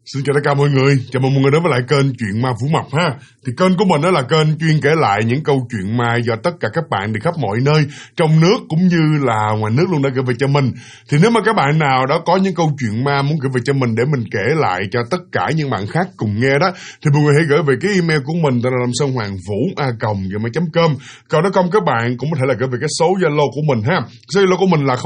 Xin chào tất cả mọi người, chào mừng mọi người đến với lại kênh Chuyện Ma Vũ Mập ha. Thì kênh của mình đó là kênh chuyên kể lại những câu chuyện ma do tất cả các bạn từ khắp mọi nơi, trong nước cũng như là ngoài nước luôn đã gửi về cho mình. Thì nếu mà các bạn nào đó có những câu chuyện ma muốn gửi về cho mình để mình kể lại cho tất cả những bạn khác cùng nghe đó, thì mọi người hãy gửi về cái email của mình tên là lamsonhoangvu@gmail.com. Còn nếu không các bạn cũng có thể là gửi về cái số Zalo của mình ha. Số Zalo của mình là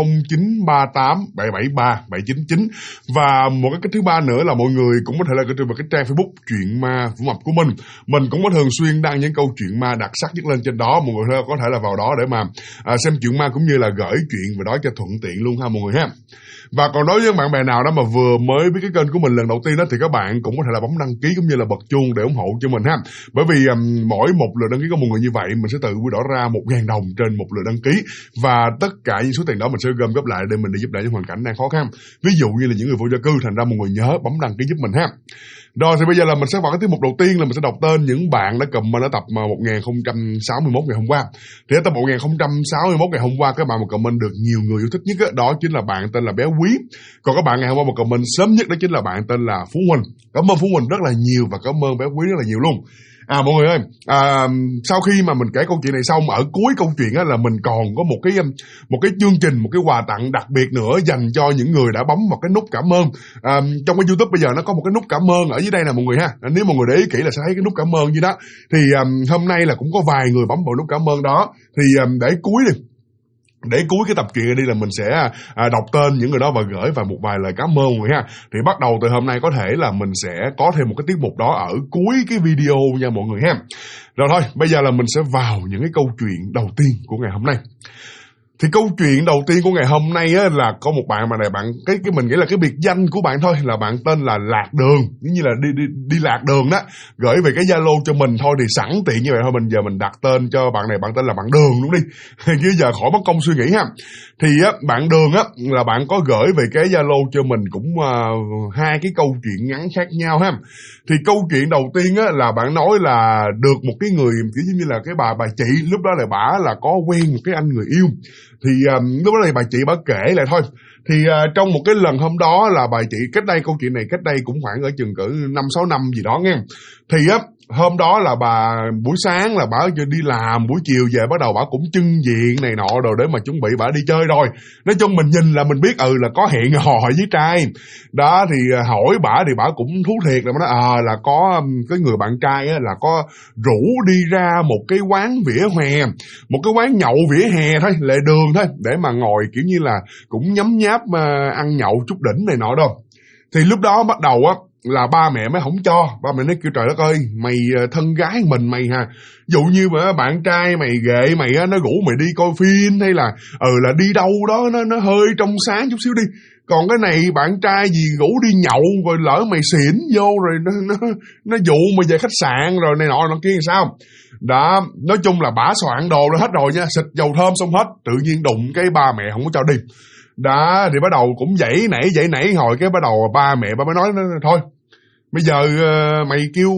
0938773799. Và một cái thứ ba nữa là mọi người cũng có thể là gửi vào cái trang Facebook Chuyện Ma Vũ Mập của mình. Mình cũng có thường xuyên đăng những câu chuyện ma đặc sắc nhất lên trên đó. Mọi người có thể là vào đó để mà xem chuyện ma cũng như là gửi chuyện về đó cho thuận tiện luôn ha mọi người ha. Và còn đối với bạn bè nào đó mà vừa mới biết cái kênh của mình lần đầu tiên đó, thì các bạn cũng có thể là bấm đăng ký cũng như là bật chuông để ủng hộ cho mình ha. Bởi vì mỗi một lượt đăng ký của mọi người như vậy, mình sẽ tự quy đổi ra 1.000 đồng trên một lượt đăng ký. Và tất cả những số tiền đó mình sẽ gom góp lại để mình đi giúp đỡ những hoàn cảnh đang khó khăn. Ví dụ như là những người vô gia cư, thành ra mọi người nhớ bấm đăng ký giúp mình ha. Rồi thì bây giờ là mình sẽ vào cái tiết mục đầu tiên là mình sẽ đọc tên những bạn đã comment ở tập 1061 ngày hôm qua. Thì ở tập 1061 ngày hôm qua, các bạn mà comment được nhiều người yêu thích nhất đó chính là bạn tên là Bé Quý. Còn các bạn ngày hôm qua mà comment sớm nhất đó chính là bạn tên là Phú Huỳnh. Cảm ơn Phú Huỳnh rất là nhiều và cảm ơn Bé Quý rất là nhiều luôn. Mọi người ơi, sau khi mà mình kể câu chuyện này xong, ở cuối câu chuyện là mình còn có một cái chương trình, một cái quà tặng đặc biệt nữa dành cho những người đã bấm vào cái nút cảm ơn. Trong cái YouTube bây giờ nó có một cái nút cảm ơn ở dưới đây nè mọi người ha. Nếu mọi người để ý kỹ là sẽ thấy cái nút cảm ơn dưới đó. Thì hôm nay là cũng có vài người bấm vào nút cảm ơn đó. Thì để cuối cái tập truyện này đi là mình sẽ đọc tên những người đó và gửi vào một vài lời cảm ơn mọi người ha. Thì bắt đầu từ hôm nay có thể là mình sẽ có thêm một cái tiết mục đó ở cuối cái video nha mọi người ha. Rồi thôi, bây giờ là mình sẽ vào những cái câu chuyện đầu tiên của ngày hôm nay. Thì câu chuyện đầu tiên của ngày hôm nay á, là có một bạn mà này bạn cái mình nghĩ là cái biệt danh của bạn thôi, là bạn tên là Lạc Đường, như là đi lạc đường đó, gửi về cái Zalo cho mình thôi. Thì sẵn tiện như vậy thôi, giờ mình đặt tên cho bạn này, bạn tên là bạn Đường luôn đi, chứ giờ khỏi mất công suy nghĩ ha. Thì á, bạn Đường á là bạn có gửi về cái Zalo cho mình cũng hai cái câu chuyện ngắn khác nhau ha. Thì câu chuyện đầu tiên á là bạn nói là được một cái người kiểu như là cái bà chị, lúc đó là bả là có quen một cái anh người yêu. Thì lúc đó thì bà chị bà kể lại thôi. Thì trong một cái lần hôm đó là bà chị câu chuyện này cách đây cũng khoảng ở chừng cỡ 5-6 năm gì đó nghe. Thì á hôm đó là bà buổi sáng là bà đi làm, buổi chiều về bắt đầu bà cũng trưng diện này nọ rồi để mà chuẩn bị bà đi chơi rồi. Nói chung mình nhìn là mình biết là có hẹn hò với trai. Đó thì hỏi bà thì bà cũng thú thiệt là nói là có cái người bạn trai á là có rủ đi ra một cái quán vỉa hè, một cái quán nhậu vỉa hè thôi, lề đường thôi, để mà ngồi kiểu như là cũng nhấm nháp ăn nhậu chút đỉnh này nọ đâu. Thì lúc đó bắt đầu á là ba mẹ mới không cho. Ba mẹ nói kêu trời đất ơi, mày thân gái mình mày ha, dụ như mà bạn trai mày ghệ mày á, nó rủ mày đi coi phim hay là là đi đâu đó nó hơi trong sáng chút xíu đi. Còn cái này bạn trai gì rủ đi nhậu rồi lỡ mày xỉn vô rồi nó dụ mày về khách sạn rồi này nọ kia thì sao. Đó, nói chung là bả soạn đồ ra hết rồi nha, xịt dầu thơm xong hết, tự nhiên đụng cái ba mẹ không có cho đi. Đó, thì bắt đầu cũng dãy nảy hồi cái bắt đầu ba mẹ ba mới nói thôi, bây giờ mày kêu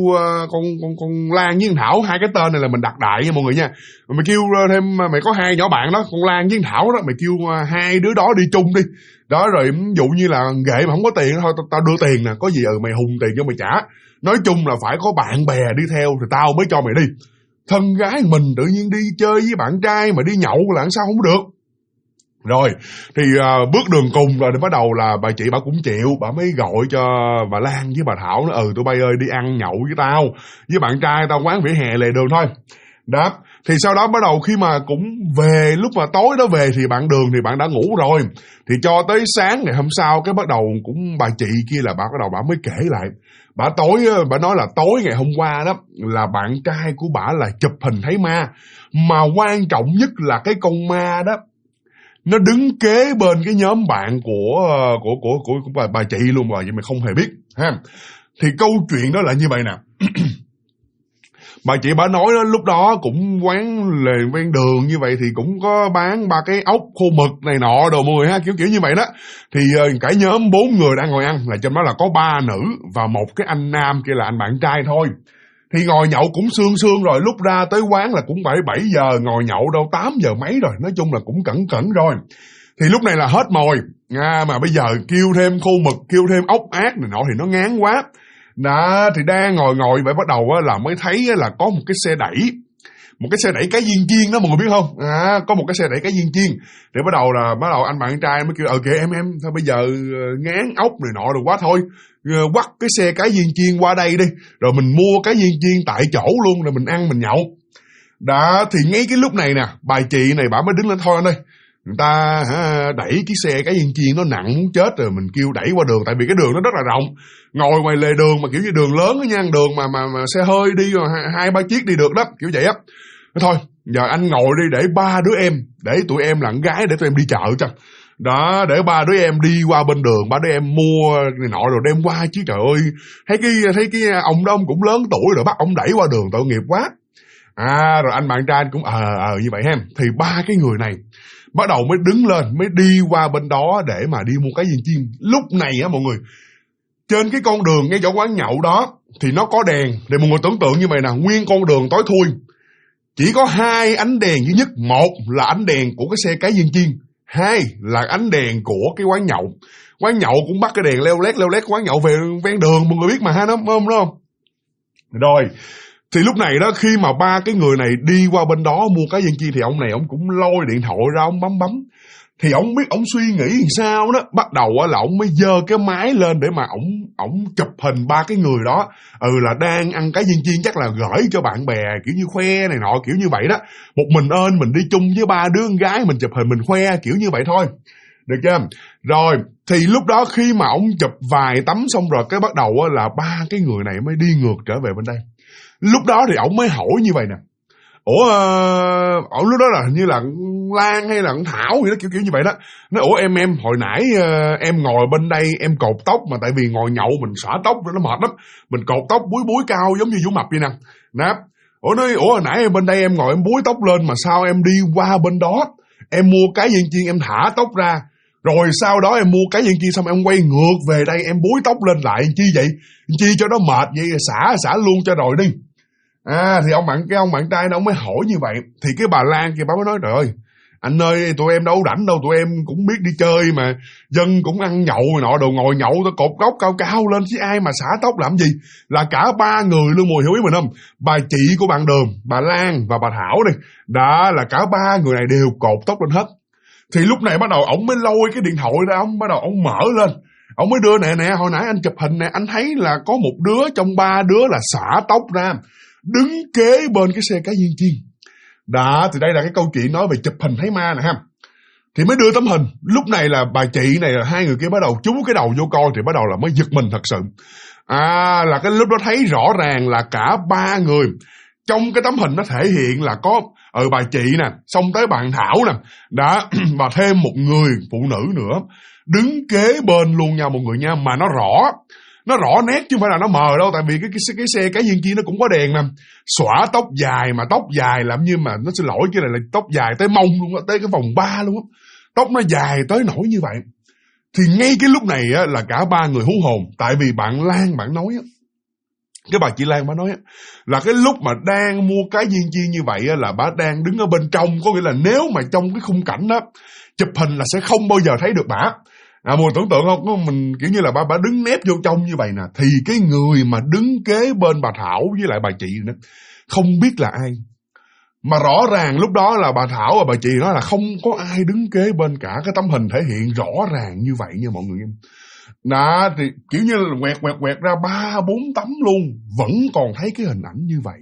con Lan với con Thảo, hai cái tên này là mình đặt đại nha mọi người nha. Mày kêu thêm, mày có hai nhỏ bạn đó, con Lan với con Thảo đó, mày kêu hai đứa đó đi chung đi. Đó, rồi ví dụ như là ghệ mà không có tiền thôi, tao đưa tiền nè, có gì mày hùng tiền cho mày trả. Nói chung là phải có bạn bè đi theo thì tao mới cho mày đi. Thân gái mình tự nhiên đi chơi với bạn trai mà đi nhậu là sao không được. Rồi thì bước đường cùng rồi thì bắt đầu là bà chị bà cũng chịu, bà mới gọi cho bà Lan với bà Thảo nói tụi bay ơi đi ăn nhậu với tao, với bạn trai tao quán vỉa hè lề đường thôi. Đó, thì sau đó bắt đầu khi mà cũng về, lúc mà tối đó về thì bạn Đường thì bạn đã ngủ rồi. Thì cho tới sáng ngày hôm sau cái bắt đầu cũng bà chị kia là bà bắt đầu bà mới kể lại. Bà nói là tối ngày hôm qua đó là bạn trai của bà là chụp hình thấy ma, mà quan trọng nhất là cái con ma đó nó đứng kế bên cái nhóm bạn của bà chị luôn mà, vậy mà không hề biết ha. Thì câu chuyện đó là như vậy nè. Bà chị bà nói đó, lúc đó cũng quán lề ven đường như vậy thì cũng có bán ba cái ốc khô mực này nọ đồ mọi người ha, kiểu như vậy đó. Thì cả nhóm 4 người đang ngồi ăn, là trong đó là có 3 nữ và một cái anh nam kia là anh bạn trai thôi. Thì ngồi nhậu cũng sương rồi, lúc ra tới quán là cũng 7 giờ, ngồi nhậu đâu 8 giờ mấy rồi, nói chung là cũng cẩn rồi. Thì lúc này là hết mồi, mà bây giờ kêu thêm khô mực, kêu thêm ốc ác này nọ thì nó ngán quá. Đó, thì đang ngồi vậy bắt đầu là mới thấy là có một cái xe đẩy. Một cái xe đẩy cá viên chiên đó mọi người biết không? Có một cái xe đẩy cá viên chiên. Để bắt đầu anh bạn trai mới kêu kìa em thôi bây giờ ngán ốc này nọ rồi quá thôi. Quắt cái xe cá viên chiên qua đây đi. Rồi mình mua cá viên chiên tại chỗ luôn rồi mình ăn mình nhậu. Đó, thì ngay cái lúc này nè, bà chị này bà mới đứng lên thôi anh ơi. Người ta đẩy cái xe cá viên chiên nó nặng muốn chết rồi mình kêu đẩy qua đường. Tại vì cái đường nó rất là rộng. Ngồi ngoài lề đường mà kiểu như đường lớn đó nha, đường mà xe hơi đi rồi 2-3 chiếc đi được đó, kiểu vậy á. Thôi, giờ anh ngồi đi để ba đứa em, để tụi em là con gái để tụi em đi chợ cho. Đó, để ba đứa em đi qua bên đường, ba đứa em mua này nọ rồi đem qua chứ trời ơi. Thấy cái ông đó ông cũng lớn tuổi rồi bắt ông đẩy qua đường tội nghiệp quá. Rồi anh bạn trai cũng như vậy ha. Thì ba cái người này bắt đầu mới đứng lên, mới đi qua bên đó để mà đi mua cái viên chiên. Lúc này á mọi người, trên cái con đường ngay chỗ quán nhậu đó thì nó có đèn. Để mọi người tưởng tượng như vậy nè, nguyên con đường tối thui. Chỉ có 2 ánh đèn duy nhất. Một là ánh đèn của cái xe cá viên chiên, 2 là ánh đèn của cái quán nhậu. Quán nhậu cũng bắt cái đèn leo lét quán nhậu về ven đường, mọi người biết mà ha, đúng không? Rồi, thì lúc này đó, khi mà ba cái người này đi qua bên đó mua cá viên chiên thì ông này ông cũng lôi điện thoại ra ông bấm. Thì ông biết ông suy nghĩ làm sao đó, bắt đầu là ông mới giơ cái máy lên để mà ông chụp hình ba cái người đó, là đang ăn cái viên chiên, chắc là gửi cho bạn bè kiểu như khoe này nọ kiểu như vậy đó. Một mình mình đi chung với ba đứa con gái mình chụp hình mình khoe kiểu như vậy thôi, được chưa? Rồi thì lúc đó khi mà ông chụp vài tấm xong rồi cái bắt đầu là ba cái người này mới đi ngược trở về bên đây. Lúc đó thì ông mới hỏi như vậy nè, lúc đó là hình như là Lan hay là Thảo gì đó kiểu như vậy đó. Nói em hồi nãy em ngồi bên đây em cột tóc mà tại vì ngồi nhậu mình xõa tóc nó mệt lắm, mình cột tóc búi cao giống như Vũ Mập vậy nè. Nói hồi nãy em bên đây em ngồi em búi tóc lên mà sao em đi qua bên đó em mua cái viên chiên em thả tóc ra, rồi sau đó em mua cái viên chiên xong em quay ngược về đây em búi tóc lên lại chi vậy? Chi cho nó mệt vậy, xả luôn cho rồi đi. Thì ông bạn trai nó mới hỏi như vậy. Thì cái bà Lan kia bà mới nói trời ơi anh ơi, tụi em đâu rảnh đâu, tụi em cũng biết đi chơi mà, dân cũng ăn nhậu nọ đồ, ngồi nhậu tôi cột gốc cao lên chứ ai mà xả tóc làm gì. Là cả ba người luôn, Mùi hiểu ý mình không? Bà chị của bạn Đường, bà Lan và bà Thảo này, đó là cả ba người này đều cột tóc lên hết. Thì lúc này bắt đầu ổng mới lôi cái điện thoại ra, ổng bắt đầu ổng mở lên, ổng mới đưa nè hồi nãy anh chụp hình nè, anh thấy là có một đứa trong ba đứa là xả tóc ra đứng kế bên cái xe cá viên chiên. Đó, thì đây là cái câu chuyện nói về chụp hình thấy ma nè ha. Thì mới đưa tấm hình. Lúc này là bà chị này là hai người kia bắt đầu chú cái đầu vô coi thì bắt đầu là mới giật mình thật sự. Là cái lúc đó thấy rõ ràng là cả ba người. Trong cái tấm hình nó thể hiện là có bà chị nè, xong tới bạn Thảo nè, đã và thêm một người phụ nữ nữa đứng kế bên luôn nha mọi người nha, mà nó rõ nét chứ không phải là nó mờ đâu, tại vì cái xe cá viên chiên nó cũng có đèn nè. Xõa tóc dài, mà tóc dài làm như mà nó xin lỗi cái này là tóc dài tới mông luôn á, tới cái vòng ba luôn á, tóc nó dài tới nỗi như vậy. Thì ngay cái lúc này á là cả ba người hú hồn, tại vì bạn Lan bạn nói á, cái bà chị Lan bà nói á, là cái lúc mà đang mua cái viên chiên như vậy á, là bà đang đứng ở bên trong, có nghĩa là nếu mà trong cái khung cảnh đó chụp hình là sẽ không bao giờ thấy được bà. Mọi tưởng tượng không, mình kiểu như là bà đứng nép vô trong như vậy nè, thì cái người mà đứng kế bên bà Thảo với lại bà chị nữa không biết là ai. Mà rõ ràng lúc đó là bà Thảo và bà chị nói là không có ai đứng kế bên cả, cái tấm hình thể hiện rõ ràng như vậy nha mọi người em. Đó, thì kiểu như là quẹt ra 3-4 tấm luôn, vẫn còn thấy cái hình ảnh như vậy.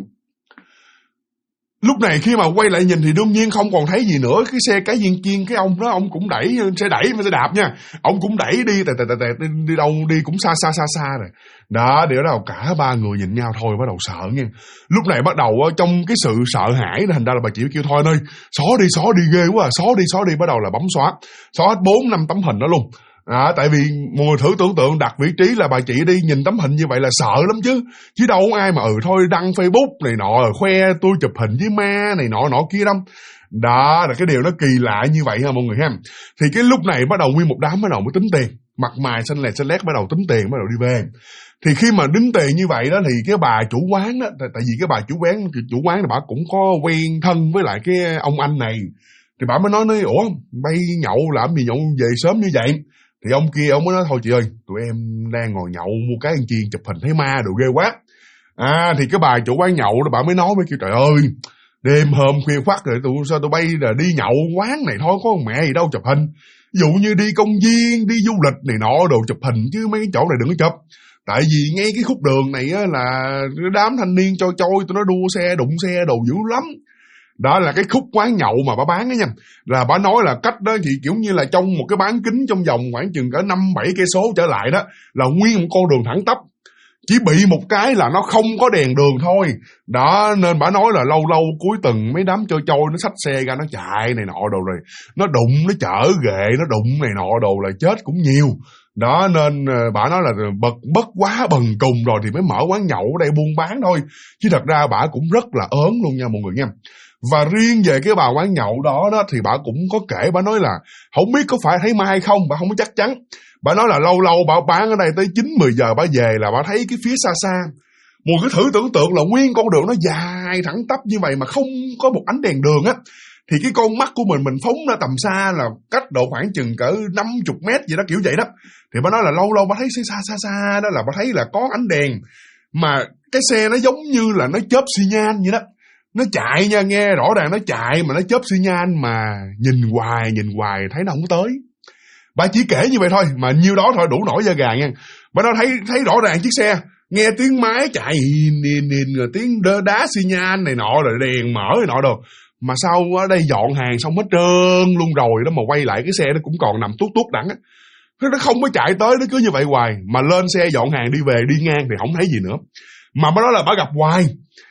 Lúc này khi mà quay lại nhìn thì đương nhiên không còn thấy gì nữa. Cái xe cá viên chiên, cái ông đó ông cũng đẩy, xe đạp nha, ông cũng đẩy đi đi đâu đi cũng xa rồi. Đó, điều đó cả ba người nhìn nhau thôi bắt đầu sợ nha. Lúc này bắt đầu trong cái sự sợ hãi thành ra là bà chị kêu thôi anh ơi, xóa đi ghê quá à, xóa đi, bắt đầu là bấm xóa hết 4-5 tấm hình đó luôn. Tại vì mọi người thử tưởng tượng đặt vị trí là bà chị đi nhìn tấm hình như vậy là sợ lắm chứ đâu có ai mà thôi đăng Facebook này nọ khoe tôi chụp hình với ma này nọ kia đâu. Đó là cái điều nó kỳ lạ như vậy ha mọi người ha. Thì cái lúc này bắt đầu nguyên một đám bắt đầu mới tính tiền, mặt mày xanh lét bắt đầu tính tiền, bắt đầu đi về. Thì khi mà đính tiền như vậy đó thì cái bà chủ quán đó, tại vì cái bà chủ quán là bà cũng có quen thân với lại cái ông anh này, Thì bà mới nói, ủa bay nhậu làm gì nhậu về sớm như vậy? Thì ông kia ông mới nói, thôi chị ơi, tụi em đang ngồi nhậu mua cái ăn chiên chụp hình thấy ma đồ ghê quá. Thì cái bà chủ quán nhậu đó bà mới nói với kêu, trời ơi, đêm hôm khuya khoắt rồi sao tụi bay là đi nhậu quán này thôi, có mẹ gì đâu chụp hình. Ví dụ như đi công viên, đi du lịch này nọ đồ chụp hình, chứ mấy cái chỗ này đừng có chụp. Tại vì ngay cái khúc đường này á, là đám thanh niên trôi tụi nó đua xe, đụng xe đồ dữ lắm. Đó là cái khúc quán nhậu mà bà bán đó nha. Là bà nói là cách đó thì kiểu như là trong một cái bán kính trong vòng khoảng chừng cỡ 5-7 cây số trở lại đó, là nguyên một con đường thẳng tắp. Chỉ bị một cái là nó không có đèn đường thôi. Đó, nên bà nói là lâu lâu cuối tuần mấy đám trôi nó xách xe ra nó chạy này nọ đồ rồi. Nó đụng, nó chở ghệ, nó đụng này nọ đồ là chết cũng nhiều. Đó, nên bà nói là bất quá bần cùng rồi thì mới mở quán nhậu ở đây buôn bán thôi. Chứ thật ra bà cũng rất là ớn luôn nha mọi người nha. Và riêng về cái bà quán nhậu đó thì bà cũng có kể, bà nói là không biết có phải thấy ma hay không, bà không có chắc chắn. Bà nói là lâu lâu bà bán ở đây tới 9-10 giờ bà về là bà thấy cái phía xa xa. Một cái thử tưởng tượng là nguyên con đường nó dài thẳng tắp như vậy mà không có một ánh đèn đường á. Thì cái con mắt của mình phóng ra tầm xa là cách độ khoảng chừng cỡ 50 mét gì đó kiểu vậy đó. Thì bà nói là lâu lâu bà thấy xa đó là bà thấy là có ánh đèn. Mà cái xe nó giống như là nó chớp xi nhan vậy đó. Nó chạy nha, nghe rõ ràng nó chạy mà nó chớp xi nhan mà nhìn hoài thấy nó không tới. Bà chỉ kể như vậy thôi mà nhiêu đó thôi đủ nổi da gà nha. Bà nói thấy rõ ràng chiếc xe, nghe tiếng máy chạy rồi tiếng đá xi nhan này nọ rồi đèn mở này nọ đồ. Mà sao ở đây dọn hàng xong hết trơn luôn rồi đó mà quay lại cái xe nó cũng còn nằm tuốt đẳng á. Nó không có chạy tới, nó cứ như vậy hoài. Mà lên xe dọn hàng đi về đi ngang thì không thấy gì nữa. Mà bà nói là bà gặp hoài.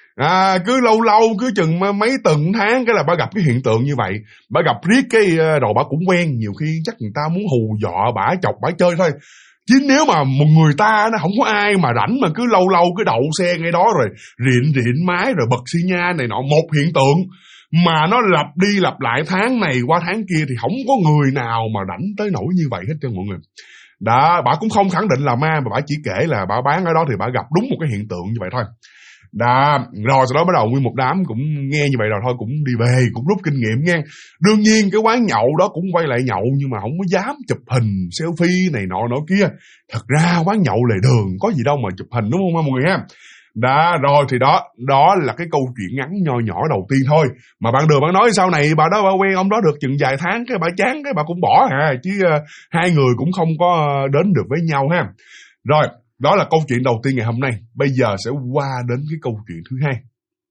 Cứ lâu lâu cứ chừng mấy tuần tháng cái là bà gặp cái hiện tượng như vậy. Bà gặp riết cái rồi bà cũng quen. Nhiều khi chắc người ta muốn hù dọa bà, chọc bà chơi thôi. Chứ nếu mà một người ta nó không có ai mà rảnh mà cứ lâu lâu cứ đậu xe ngay đó rồi rịn máy rồi bật xi nhan này nọ, một hiện tượng mà nó lặp đi lặp lại tháng này qua tháng kia thì không có người nào mà rảnh tới nỗi như vậy hết cho mọi người. Đó, bà cũng không khẳng định là ma mà bà chỉ kể là bà bán ở đó thì bà gặp đúng một cái hiện tượng như vậy thôi. Đó, rồi sau đó bắt đầu nguyên một đám cũng nghe như vậy rồi thôi cũng đi về, cũng rút kinh nghiệm nha. Đương nhiên cái quán nhậu đó cũng quay lại nhậu nhưng mà không có dám chụp hình selfie này nọ kia. Thật ra quán nhậu lề đường có gì đâu mà chụp hình, đúng không mọi người ha? Đó, rồi thì đó là cái câu chuyện ngắn nho nhỏ đầu tiên thôi. Mà bạn Đường bạn nói sau này bà đó bà quen ông đó được chừng vài tháng cái bà chán cái bà cũng bỏ chứ hai người cũng không có đến được với nhau ha. Rồi, đó là câu chuyện đầu tiên ngày hôm nay. Bây giờ sẽ qua đến cái câu chuyện thứ hai.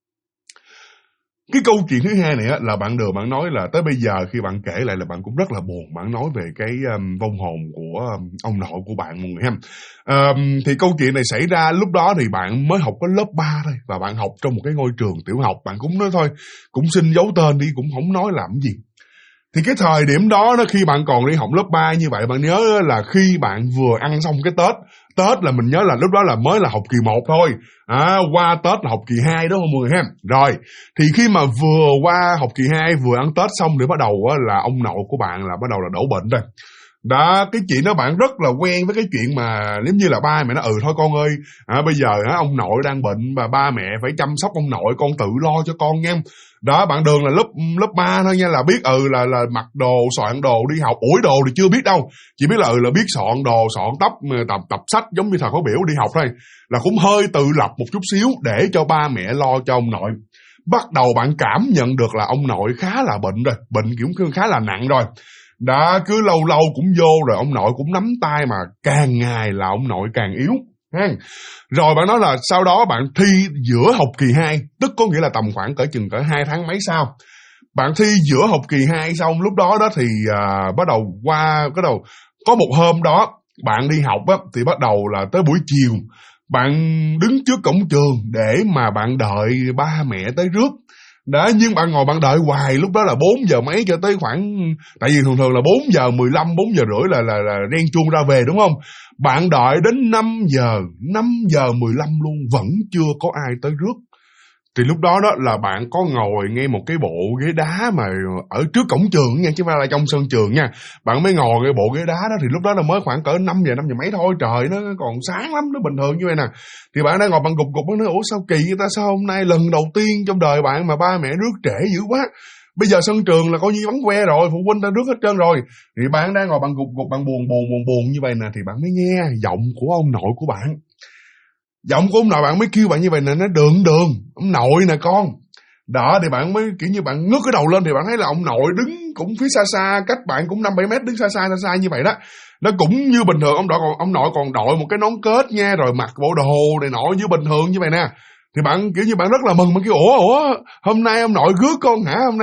Cái câu chuyện thứ hai này là bạn Đường bạn nói là tới bây giờ khi bạn kể lại là bạn cũng rất là buồn. Bạn nói về cái vong hồn của ông nội của bạn mọi người ha. Thì câu chuyện này xảy ra lúc đó thì bạn mới học có lớp 3 thôi. Và bạn học trong một cái ngôi trường tiểu học. Bạn cũng nói thôi, cũng xin giấu tên đi, cũng không nói làm gì. Thì cái thời điểm đó khi bạn còn đi học lớp 3 như vậy, bạn nhớ là khi bạn vừa ăn xong cái Tết là mình nhớ là lúc đó là mới là học kỳ 1 thôi. Qua Tết là học kỳ 2 đó mọi người ha. Rồi, thì khi mà vừa qua học kỳ 2, vừa ăn Tết xong thì bắt đầu là ông nội của bạn là bắt đầu là đổ bệnh rồi. Đó, cái chuyện đó bạn rất là quen với cái chuyện mà giống như là ba mẹ nó thôi con ơi, bây giờ ông nội đang bệnh và ba mẹ phải chăm sóc ông nội, con tự lo cho con nha. Đó, bạn Đường là lớp 3 thôi nha, là biết là mặc đồ, soạn đồ đi học, ủi đồ thì chưa biết đâu, chỉ biết là biết soạn đồ, soạn tập sách giống như thầy khóa biểu đi học thôi, là cũng hơi tự lập một chút xíu để cho ba mẹ lo cho ông nội. Bắt đầu bạn cảm nhận được là ông nội khá là bệnh rồi, bệnh kiểu khá là nặng rồi. Đó, cứ lâu lâu cũng vô rồi ông nội cũng nắm tay mà càng ngày là ông nội càng yếu. Rồi bạn nói là sau đó bạn thi giữa học kỳ 2, tức có nghĩa là tầm khoảng cỡ 2 tháng mấy sau. Bạn thi giữa học kỳ 2 xong, lúc đó thì bắt đầu có một hôm đó bạn đi học thì bắt đầu là tới buổi chiều. Bạn đứng trước cổng trường để mà bạn đợi ba mẹ tới rước. Đó, nhưng bạn ngồi bạn đợi hoài, lúc đó là 4 giờ mấy cho tới khoảng, tại vì thường là 4 giờ 15, 4 giờ rưỡi là reng chuông ra về đúng không? Bạn đợi đến 5 giờ 15 luôn vẫn chưa có ai tới rước. Thì lúc đó là bạn có ngồi ngay một cái bộ ghế đá mà ở trước cổng trường nha, chứ không phải là trong sân trường nha. Bạn mới ngồi cái bộ ghế đá đó, thì lúc đó là mới khoảng cỡ 5 giờ mấy thôi, trời nó còn sáng lắm, nó bình thường như vậy nè. Thì bạn đang ngồi bạn gục bạn nói ủa sao kỳ vậy ta, sao hôm nay lần đầu tiên trong đời bạn mà ba mẹ rước trễ dữ quá. Bây giờ sân trường là coi như vắng que rồi, phụ huynh đã rước hết trơn rồi. Thì bạn đang ngồi bạn gục bạn buồn như vậy nè, thì bạn mới nghe giọng của ông nội của bạn. Giọng của ông nội bạn mới kêu bạn như vậy nè, nó Đường, ông nội nè con. Đó, thì bạn mới kiểu như bạn ngước cái đầu lên thì bạn thấy là ông nội đứng cũng phía xa, cách bạn cũng 5-7 mét, đứng xa như vậy đó. Nó cũng như bình thường, ông nội còn đội một cái nón kết nha, rồi mặc bộ đồ này nọ như bình thường như vậy nè. Thì bạn kiểu như bạn rất là mừng, bạn kêu ủa hôm nay ông nội rước con hả, ông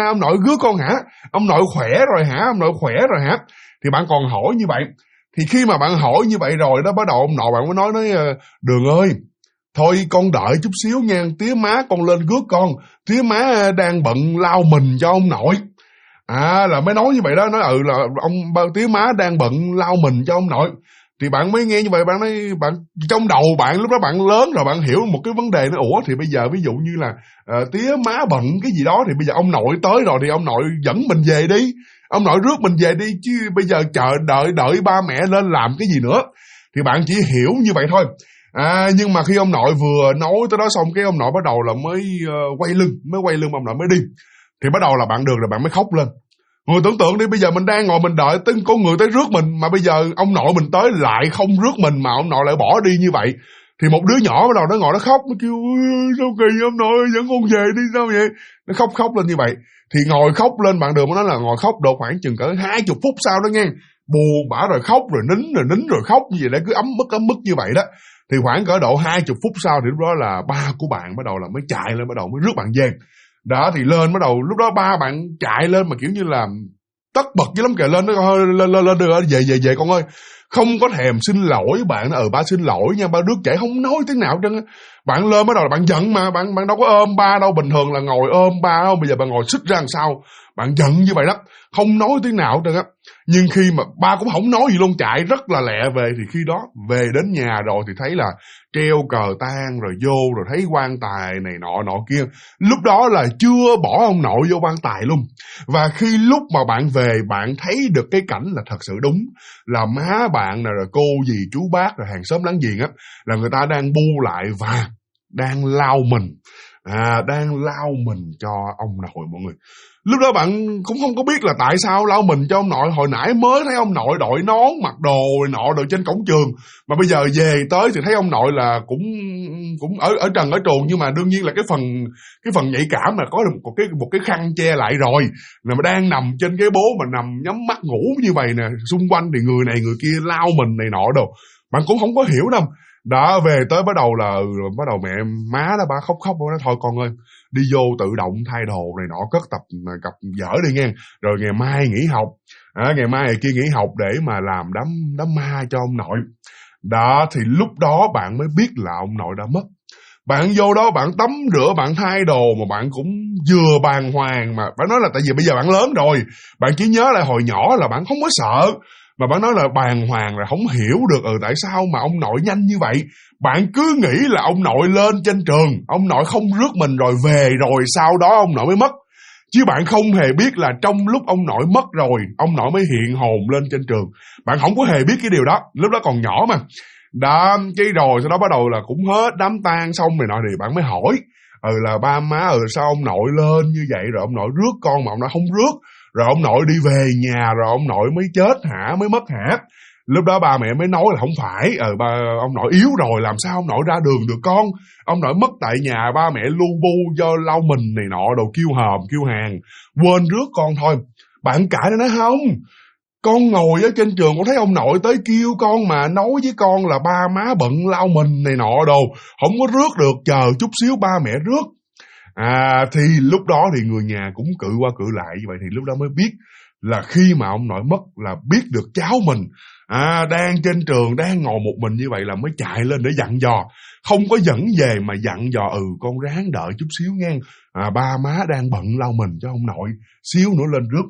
nội khỏe rồi hả. Thì bạn còn hỏi như vậy. Thì khi mà bạn hỏi như vậy rồi đó, bắt đầu ông nội bạn mới nói Đường ơi, thôi con đợi chút xíu nha, tía má con lên rước con, tía má đang bận lau mình cho ông nội. Là mới nói như vậy đó, nói là tía má đang bận lau mình cho ông nội. Thì bạn mới nghe như vậy, bạn nói bạn trong đầu bạn lúc đó bạn lớn rồi, bạn hiểu một cái vấn đề nữa. Ủa thì bây giờ ví dụ như là tía má bận cái gì đó, thì bây giờ ông nội tới rồi thì ông nội dẫn mình về đi, ông nội rước mình về đi, chứ bây giờ chờ đợi ba mẹ lên làm cái gì nữa. Thì bạn chỉ hiểu như vậy thôi. Nhưng mà khi ông nội vừa nói tới đó xong, cái ông nội bắt đầu là mới quay lưng ông nội mới đi. Thì bắt đầu là bạn Đường rồi bạn mới khóc lên. Người tưởng tượng đi, bây giờ mình đang ngồi mình đợi có người tới rước mình, mà bây giờ ông nội mình tới lại không rước mình, mà ông nội lại bỏ đi như vậy. Thì một đứa nhỏ bắt đầu nó ngồi nó khóc, nó kêu sao kỳ ông nội dẫn con về đi, sao vậy? Nó khóc lên như vậy. Thì ngồi khóc lên, bạn Đường mới nói là ngồi khóc độ khoảng chừng cỡ 20 phút sau đó nghe. Buồn bã rồi khóc rồi nín rồi khóc như vậy, để cứ ấm mức như vậy đó. Thì khoảng cỡ độ 20 phút sau thì lúc đó là ba của bạn bắt đầu là mới chạy lên, bắt đầu mới rước bạn về. Đó, thì lên bắt đầu lúc đó ba bạn chạy lên mà kiểu như là tất bật với lắm kìa, lên nó lên về con ơi. Không có thèm xin lỗi bạn, ba xin lỗi nha, ba rước trễ, không nói tiếng nào hết trơn. Bạn lên bắt đầu là bạn giận mà, bạn đâu có ôm ba đâu, bình thường là ngồi ôm ba không, bây giờ bạn ngồi xích ra làm sao. Bạn giận như vậy đó, không nói tiếng nào hết trơn á. Nhưng khi mà ba cũng không nói gì luôn, chạy rất là lẹ về. Thì khi đó về đến nhà rồi thì thấy là treo cờ tang rồi vô, rồi thấy quan tài này nọ kia. Lúc đó là chưa bỏ ông nội vô quan tài luôn. Và khi lúc mà bạn về, bạn thấy được cái cảnh là thật sự đúng là má bạn nè, rồi cô dì chú bác rồi hàng xóm láng giềng á, là người ta đang bu lại và đang lau mình. Đang lau mình cho ông nội mọi người. Lúc đó bạn cũng không có biết là tại sao lau mình cho ông nội. Hồi nãy mới thấy ông nội đội nón mặc đồ nọ đồ trên cổng trường, mà bây giờ về tới thì thấy ông nội là cũng ở trần ở truồng. Nhưng mà đương nhiên là cái phần nhạy cảm là có được một cái khăn che lại rồi, là mà đang nằm trên cái bố mà nằm nhắm mắt ngủ như vậy nè, xung quanh thì người này người kia lau mình này nọ đồ. Bạn cũng không có hiểu đâu. Đó, về tới bắt đầu mẹ má đó ba khóc nói thôi con ơi, đi vô tự động thay đồ này nọ, cất cặp vở đi nghe, rồi ngày mai nghỉ học, ngày mai ngày kia nghỉ học để mà làm đám ma cho ông nội. Đó, thì lúc đó bạn mới biết là ông nội đã mất. Bạn vô đó bạn tắm rửa, bạn thay đồ mà bạn cũng vừa bàng hoàng. Mà bạn nói là tại vì bây giờ bạn lớn rồi, bạn chỉ nhớ lại hồi nhỏ là bạn không có sợ. Mà bạn nói là bàng hoàng là không hiểu được tại sao mà ông nội nhanh như vậy. Bạn cứ nghĩ là ông nội lên trên trường, ông nội không rước mình rồi về, rồi sau đó ông nội mới mất. Chứ bạn không hề biết là trong lúc ông nội mất rồi, ông nội mới hiện hồn lên trên trường. Bạn không có hề biết cái điều đó, lúc đó còn nhỏ mà. Đó, chứ rồi sau đó bắt đầu là cũng hết đám tang xong rồi nọ, thì bạn mới hỏi là ba má sao ông nội lên như vậy, rồi ông nội rước con mà ông nội không rước, rồi ông nội đi về nhà rồi ông nội mới chết hả, mới mất hả. Lúc đó ba mẹ mới nói là không phải, ông nội yếu rồi, làm sao ông nội ra đường được con. Ông nội mất tại nhà, ba mẹ lu bu do lau mình này nọ đồ, kêu hàng, quên rước con thôi. Bạn cãi nó nói không, con ngồi ở trên trường con thấy ông nội tới kêu con mà, nói với con là ba má bận lau mình này nọ đồ, không có rước được, chờ chút xíu ba mẹ rước. Thì lúc đó thì người nhà cũng cự qua cự lại như vậy. Thì lúc đó mới biết là khi mà ông nội mất là biết được cháu mình đang trên trường, đang ngồi một mình như vậy, là mới chạy lên để dặn dò. Không có dẫn về mà dặn dò con ráng đợi chút xíu nghe, ba má đang bận lau mình cho ông nội, xíu nữa lên rước.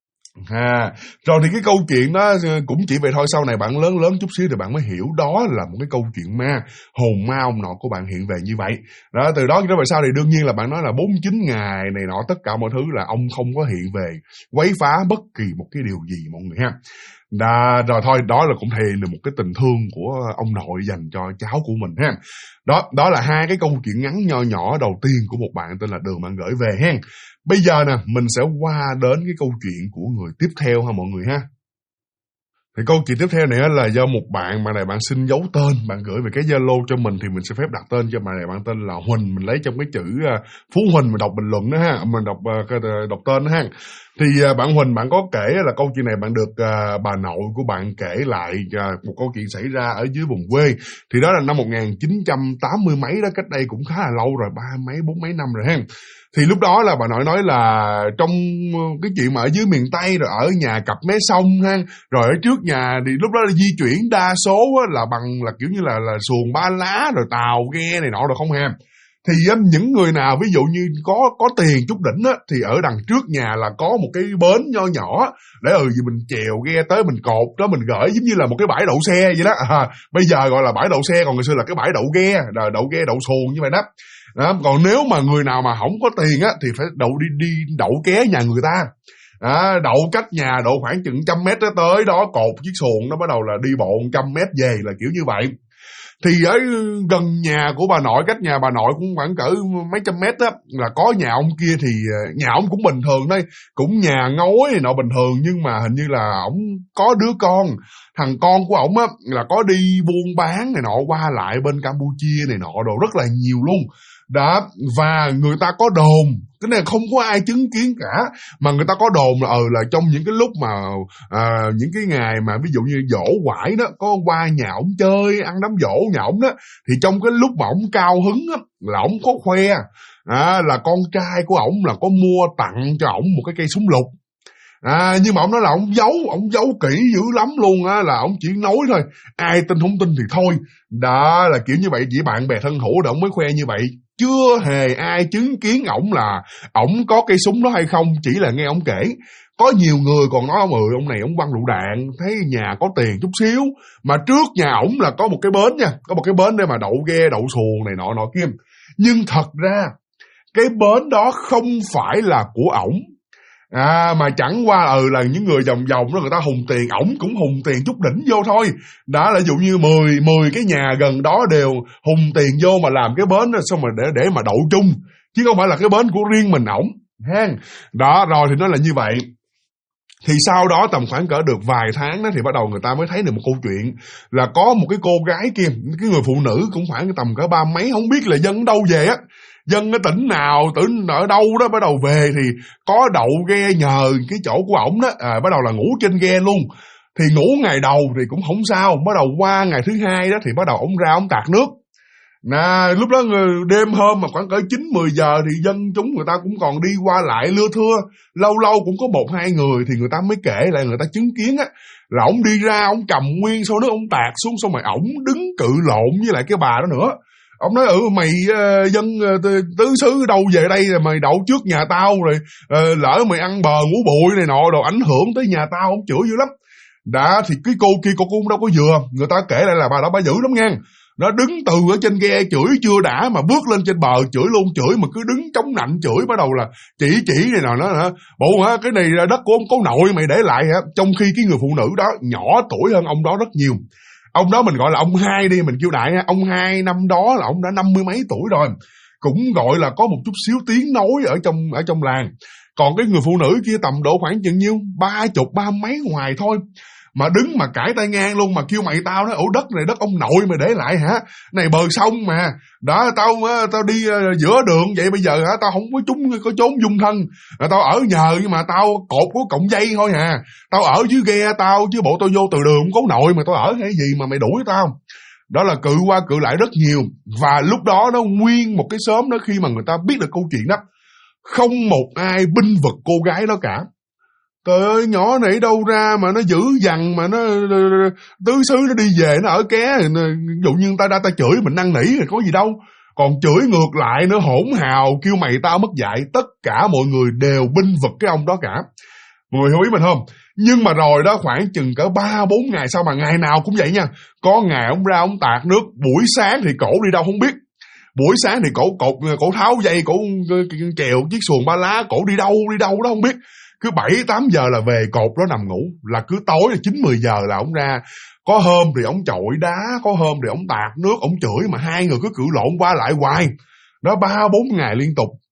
Rồi thì cái câu chuyện đó cũng chỉ vậy thôi. Sau này bạn lớn chút xíu thì bạn mới hiểu đó là một cái câu chuyện ma, hồn ma ông nội của bạn hiện về như vậy. Đó, từ đó về sau thì đương nhiên là bạn nói là 49 ngày này nọ, tất cả mọi thứ là ông không có hiện về quấy phá bất kỳ một cái điều gì mọi người ha. Rồi thôi, đó là cũng thể hiện được một cái tình thương của ông nội dành cho cháu của mình ha. Đó là hai cái câu chuyện ngắn nho nhỏ đầu tiên của một bạn tên là Đường bạn gửi về ha. Bây giờ nè, mình sẽ qua đến cái câu chuyện của người tiếp theo ha mọi người ha. Thì câu chuyện tiếp theo này là do một bạn này bạn xin giấu tên, bạn gửi về cái Zalo cho mình thì mình sẽ phép đặt tên cho bạn này. Bạn tên là Huỳnh, mình lấy trong cái chữ Phú Huỳnh mình đọc bình luận đó ha, mình đọc tên đó ha. Thì bạn Huỳnh bạn có kể là câu chuyện này bạn được bà nội của bạn kể lại một câu chuyện xảy ra ở dưới vùng quê. Thì đó là năm 1980 mấy đó, cách đây cũng khá là lâu rồi, 4 mấy năm rồi ha. Thì lúc đó là bà nội nói là trong cái chuyện mà ở dưới miền Tây rồi ở nhà cặp mé sông ha, rồi ở trước nhà thì lúc đó là di chuyển đa số là bằng là kiểu như là xuồng ba lá rồi tàu ghe này nọ rồi không ha. Thì những người nào ví dụ như có tiền chút đỉnh á, thì ở đằng trước nhà là có một cái bến nho nhỏ để gì mình chèo ghe tới mình cột đó, mình gửi giống như là một cái bãi đậu xe vậy đó. Bây giờ gọi là bãi đậu xe, còn ngày xưa là cái bãi đậu ghe, đậu xuồng như vậy đó. Còn nếu mà người nào mà không có tiền á thì phải đi đậu ké nhà người ta. Đậu cách nhà độ khoảng chừng 100 mét đó, tới đó cột chiếc xuồng nó bắt đầu là đi bộ 100 mét về, là kiểu như vậy. Thì ở gần nhà của bà nội, cách nhà bà nội cũng khoảng cỡ mấy trăm mét á, là có nhà ông kia. Thì nhà ông cũng bình thường thôi, cũng nhà ngói này nọ bình thường, nhưng mà hình như là ổng có đứa con. Thằng con của ổng á là có đi buôn bán này nọ qua lại bên Campuchia này nọ đồ rất là nhiều luôn đó. Và người ta có đồn, cái này không có ai chứng kiến cả, mà người ta có đồn là trong những cái lúc mà những cái ngày mà ví dụ như giỗ quải đó, có qua nhà ổng chơi, ăn đám giỗ nhà ổng đó, thì trong cái lúc mà ổng cao hứng á, là ổng có khoe là con trai của ổng là có mua tặng cho ổng một cái cây súng lục. Nhưng mà ổng nói là ổng giấu kỹ dữ lắm luôn á, là ổng chỉ nói thôi, ai tin không tin thì thôi. Đó là kiểu như vậy, chỉ bạn bè thân hữu đó ổng mới khoe như vậy, chưa hề ai chứng kiến ổng là ổng có cây súng đó hay không, chỉ là nghe ổng kể. Có nhiều người còn nói ông này ổng quăng lựu đạn, thấy nhà có tiền chút xíu, mà trước nhà ổng là có một cái bến nha, có một cái bến để mà đậu ghe đậu xuồng này nọ kia. Nhưng thật ra cái bến đó không phải là của ổng, mà chẳng qua là những người vòng đó người ta hùng tiền, ổng cũng hùng tiền chút đỉnh vô thôi. Đó là ví dụ như 10 cái nhà gần đó đều hùng tiền vô mà làm cái bến đó, xong rồi để mà đậu chung, chứ không phải là cái bến của riêng mình ổng ha. Đó rồi thì nó là như vậy. Thì sau đó tầm khoảng cỡ được vài tháng đó, thì bắt đầu người ta mới thấy được một câu chuyện là có một cái cô gái kia, cái người phụ nữ cũng khoảng tầm cỡ 30 mấy, không biết là dân đâu về á, dân ở tỉnh nào, tỉnh ở đâu đó, bắt đầu về thì có đậu ghe nhờ cái chỗ của ổng đó, bắt đầu là ngủ trên ghe luôn. Thì ngủ ngày đầu thì cũng không sao, bắt đầu qua ngày thứ hai đó thì bắt đầu ổng ra ổng tạt nước. Lúc đó đêm hôm mà khoảng cỡ 9-10 giờ thì dân chúng người ta cũng còn đi qua lại lưa thưa, lâu lâu cũng có 1-2 người, thì người ta mới kể lại, người ta chứng kiến á, là ổng đi ra ổng cầm nguyên xô nước ổng tạt xuống, xong rồi ổng đứng cự lộn với lại cái bà đó nữa. Ông nói mày dân tứ xứ đâu về đây rồi mày đậu trước nhà tao rồi, lỡ mày ăn bờ ngủ bụi này nọ đồ ảnh hưởng tới nhà tao, ông chửi dữ lắm. Đã thì cái cô kia cô cũng đâu có vừa, người ta kể lại là bà đó bà dữ lắm nha. Nó đứng từ ở trên ghe chửi chưa đã, mà bước lên trên bờ chửi luôn, chửi mà cứ đứng chống nạnh chửi, bắt đầu là chỉ này nọ nó hả, bộ hả, cái này là đất của ông cố nội mày để lại hả. Trong khi cái người phụ nữ đó nhỏ tuổi hơn ông đó rất nhiều. Ông đó mình gọi là ông Hai đi, mình kêu đại ha. Ông Hai năm đó là ông đã 50 mấy tuổi rồi, cũng gọi là có một chút xíu tiếng nói ở trong làng. Còn cái người phụ nữ kia tầm độ khoảng chừng nhiêu 30 mấy ngoài thôi, mà đứng mà cãi tay ngang luôn, mà kêu mày tao nói đất này đất ông nội mày để lại hả, này bờ sông mà đó, tao đi giữa đường vậy, bây giờ hả tao không có trốn dung thân, tao ở nhờ nhưng mà tao cột có cọng dây thôi hà, tao ở dưới ghe tao chứ bộ tao vô từ đường không có nội mà tao ở hay gì mà mày đuổi tao. Đó là cự qua cự lại rất nhiều. Và lúc đó nó nguyên một cái xóm đó, khi mà người ta biết được câu chuyện đó, không một ai binh vực cô gái đó cả. Trời ơi, nhỏ này đâu ra mà nó dữ dằn, mà nó tứ xứ nó đi về nó ở ké, ví dụ như ta chửi mình năn nỉ thì có gì đâu, còn chửi ngược lại nữa, hỗn hào kêu mày tao mất dạy. Tất cả mọi người đều binh vực cái ông đó cả, mọi người hiểu ý mình không? Nhưng mà rồi đó khoảng chừng cỡ 3-4 ngày sau, mà ngày nào cũng vậy nha, có ngày ông ra ông tạt nước, buổi sáng thì cổ đi đâu không biết, buổi sáng thì cổ tháo dây, cổ chèo chiếc xuồng ba lá, cổ đi đâu đó không biết. Cứ 7-8 giờ là về cột đó nằm ngủ, là cứ tối là 9-10 giờ là ông ra. Có hôm thì ông chọi đá, có hôm thì ông tạt nước, ông chửi, mà hai người cứ cự lộn qua lại hoài. Đó 3-4 ngày liên tục.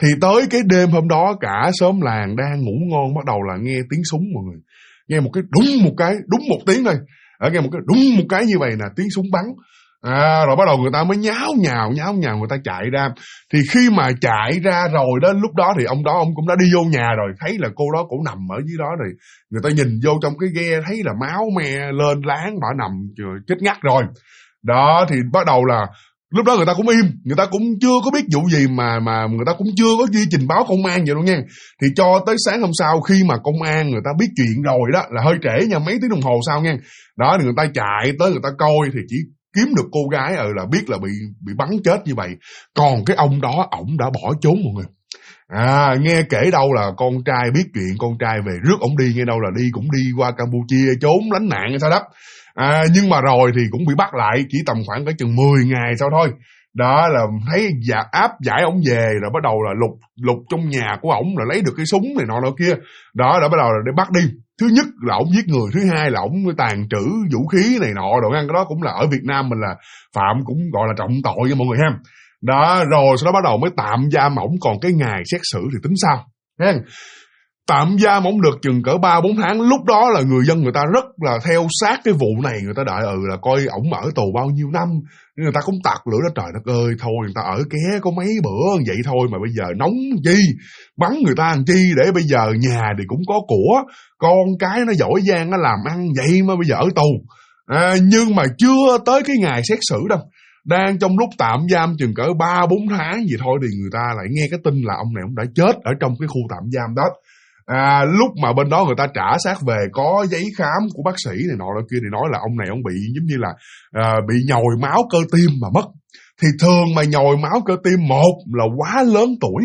Thì tới cái đêm hôm đó cả xóm làng đang ngủ ngon, bắt đầu là nghe tiếng súng mọi người. Nghe một cái đúng một tiếng thôi. Nghe một cái đúng một cái như vậy nè, tiếng súng bắn. Rồi bắt đầu người ta mới nháo nhào người ta chạy ra. Thì khi mà chạy ra rồi đó, lúc đó thì ông cũng đã đi vô nhà rồi, thấy là cô đó cũng nằm ở dưới đó rồi. Người ta nhìn vô trong cái ghe thấy là máu me lên láng, bà nằm chết ngắt rồi. Đó thì bắt đầu là lúc đó người ta cũng im, người ta cũng chưa có biết vụ gì mà người ta cũng chưa có ghi trình báo công an vậy đâu nha. Thì cho tới sáng hôm sau khi mà công an người ta biết chuyện rồi đó, là hơi trễ nha, mấy tiếng đồng hồ sau nha. Đó thì người ta chạy tới người ta coi thì chỉ kiếm được cô gái là biết là bị bắn chết như vậy. Còn cái ông đó ổng đã bỏ trốn mọi người. Nghe kể đâu là con trai biết chuyện, con trai về rước ổng đi, nghe đâu là cũng đi qua Campuchia trốn lánh nạn hay sao đó. Nhưng mà rồi thì cũng bị bắt lại, chỉ tầm khoảng cái chừng 10 ngày sau thôi. Đó là thấy áp giải ổng về, rồi bắt đầu là lục trong nhà của ổng là lấy được cái súng này nọ kia. Đó đã bắt đầu là để bắt đi. Thứ nhất là ổng giết người, thứ hai là ổng tàn trữ vũ khí này nọ đồ ăn. Cái đó cũng là ở Việt Nam mình là phạm cũng gọi là trọng tội nha mọi người ha. Đó rồi sau đó bắt đầu mới tạm giam ổng, còn cái ngày xét xử thì tính sao ha. Tạm giam ổng được chừng cỡ 3-4 tháng. Lúc đó là người dân người ta rất là theo sát cái vụ này, người ta đợi là coi ổng ở tù bao nhiêu năm. Người ta cũng tặc lửa đó, trời đất ơi, thôi người ta ở ké có mấy bữa vậy thôi mà bây giờ nóng chi, bắn người ta làm chi, để bây giờ nhà thì cũng có của, con cái nó giỏi giang nó làm ăn vậy mà bây giờ ở tù. Nhưng mà chưa tới cái ngày xét xử đâu, đang trong lúc tạm giam chừng cỡ 3-4 tháng gì thôi thì người ta lại nghe cái tin là ông này ông đã chết ở trong cái khu tạm giam đó. Lúc mà bên đó người ta trả xác về có giấy khám của bác sĩ này nọ kia thì nói là ông này ông bị giống như là bị nhồi máu cơ tim mà mất. Thì thường mà nhồi máu cơ tim, một là quá lớn tuổi,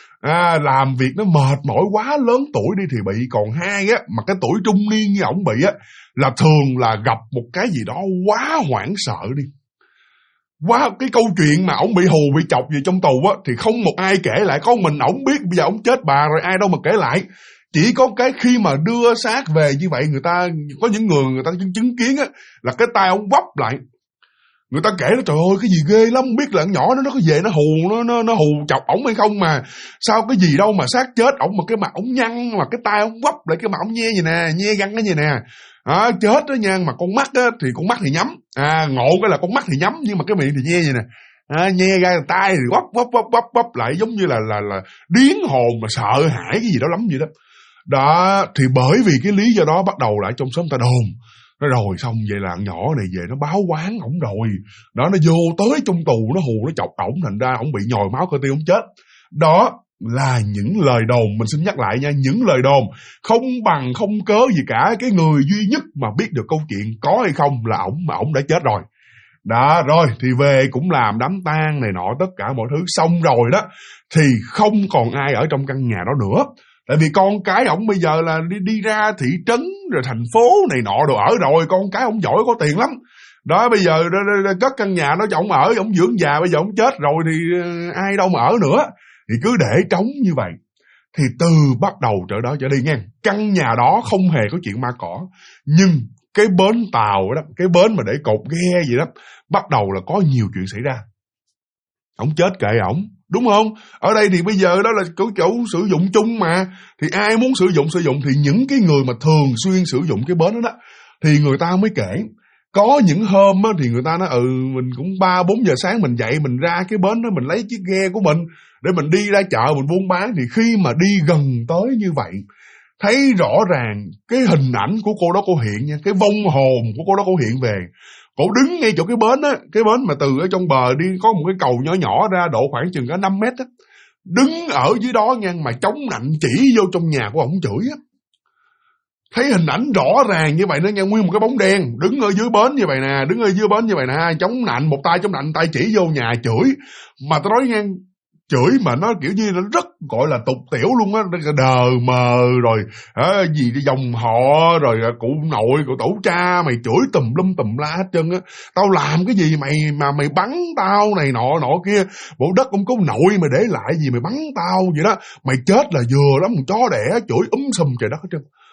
làm việc nó mệt mỏi quá lớn tuổi đi thì bị, còn hai á mà cái tuổi trung niên như ổng bị á là thường là gặp một cái gì đó quá hoảng sợ đi. Cái câu chuyện mà ổng bị hù bị chọc gì trong tù á thì không một ai kể lại, có mình ổng biết bây giờ ổng chết bà rồi, ai đâu mà kể lại. Chỉ có cái khi mà đưa xác về như vậy, người ta có những người ta chứng kiến á là cái tay ổng vấp lại. Người ta kể nó trời ơi cái gì ghê lắm, không biết là nhỏ nó có về nó hù nó hù chọc ổng hay không mà sao cái gì đâu mà xác chết ổng mà cái mặt ổng nhăn, mà cái tay ổng vấp lại cái mặt ổng nhe vậy nè, nhe răng cái gì nè. Chết đó nha, mà con mắt á thì con mắt thì nhắm, ngộ cái là con mắt thì nhắm nhưng mà cái miệng thì nhe vậy nè. Nhe ra tay thì bắp lại giống như là điếng hồn mà sợ hãi cái gì đó lắm vậy đó. Đó thì bởi vì cái lý do đó bắt đầu lại trong xóm ta đồn. Nó rồi xong vậy là nhỏ này về nó báo quán ổng rồi. Đó nó vô tới trong tù nó hù nó chọc ổng, thành ra ổng bị nhồi máu cơ tim ổng chết. Đó là những lời đồn, mình xin nhắc lại nha, những lời đồn không bằng không cớ gì cả. Cái người duy nhất mà biết được câu chuyện có hay không là ổng, mà ổng đã chết rồi. Đó rồi thì về cũng làm đám tang này nọ tất cả mọi thứ xong rồi đó, thì không còn ai ở trong căn nhà đó nữa. Tại vì con cái ổng bây giờ là đi ra thị trấn rồi thành phố này nọ đồ ở rồi, con cái ổng giỏi có tiền lắm. Đó bây giờ cất căn nhà đó cho ổng ở, ổng dưỡng già, bây giờ ổng chết rồi thì ai đâu mà ở nữa. Thì cứ để trống như vậy. Thì từ bắt đầu trở đó trở đi nha, căn nhà đó không hề có chuyện ma cỏ. Nhưng cái bến tàu đó, cái bến mà để cột ghe gì đó, bắt đầu là có nhiều chuyện xảy ra. Ổng chết kệ ổng, đúng không? Ở đây thì bây giờ đó là chỗ sử dụng chung mà. Thì ai muốn sử dụng thì những cái người mà thường xuyên sử dụng cái bến đó thì người ta mới kể. Có những hôm á, thì người ta nói mình cũng 3-4 giờ sáng mình dậy mình ra cái bến đó mình lấy chiếc ghe của mình để mình đi ra chợ mình buôn bán. Thì khi mà đi gần tới như vậy, thấy rõ ràng cái hình ảnh của cô đó cô hiện nha, cái vong hồn của cô đó cô hiện về. Cô đứng ngay chỗ cái bến á, cái bến mà từ ở trong bờ đi có một cái cầu nhỏ nhỏ ra độ khoảng chừng cả 5 mét á. Đứng ở dưới đó nha, mà chống nạnh chỉ vô trong nhà của ổng chửi á. Thấy hình ảnh rõ ràng như vậy đó nha, nguyên một cái bóng đen đứng ở dưới bến như vậy nè, chống nạnh, một tay chống nạnh, tay chỉ vô nhà chửi. Mà tôi nói nha, chửi mà nó kiểu như nó rất gọi là tục tiểu luôn á, đờ mờ rồi gì dòng họ rồi cụ nội cụ tổ cha mày chửi tùm lum tùm la hết trơn á. Tao làm cái gì mày bắn tao này nọ kia, bộ đất ông có nội mày để lại gì mày bắn tao vậy đó, mày chết là vừa lắm, chó đẻ chửi sùm trời đất hết trơn.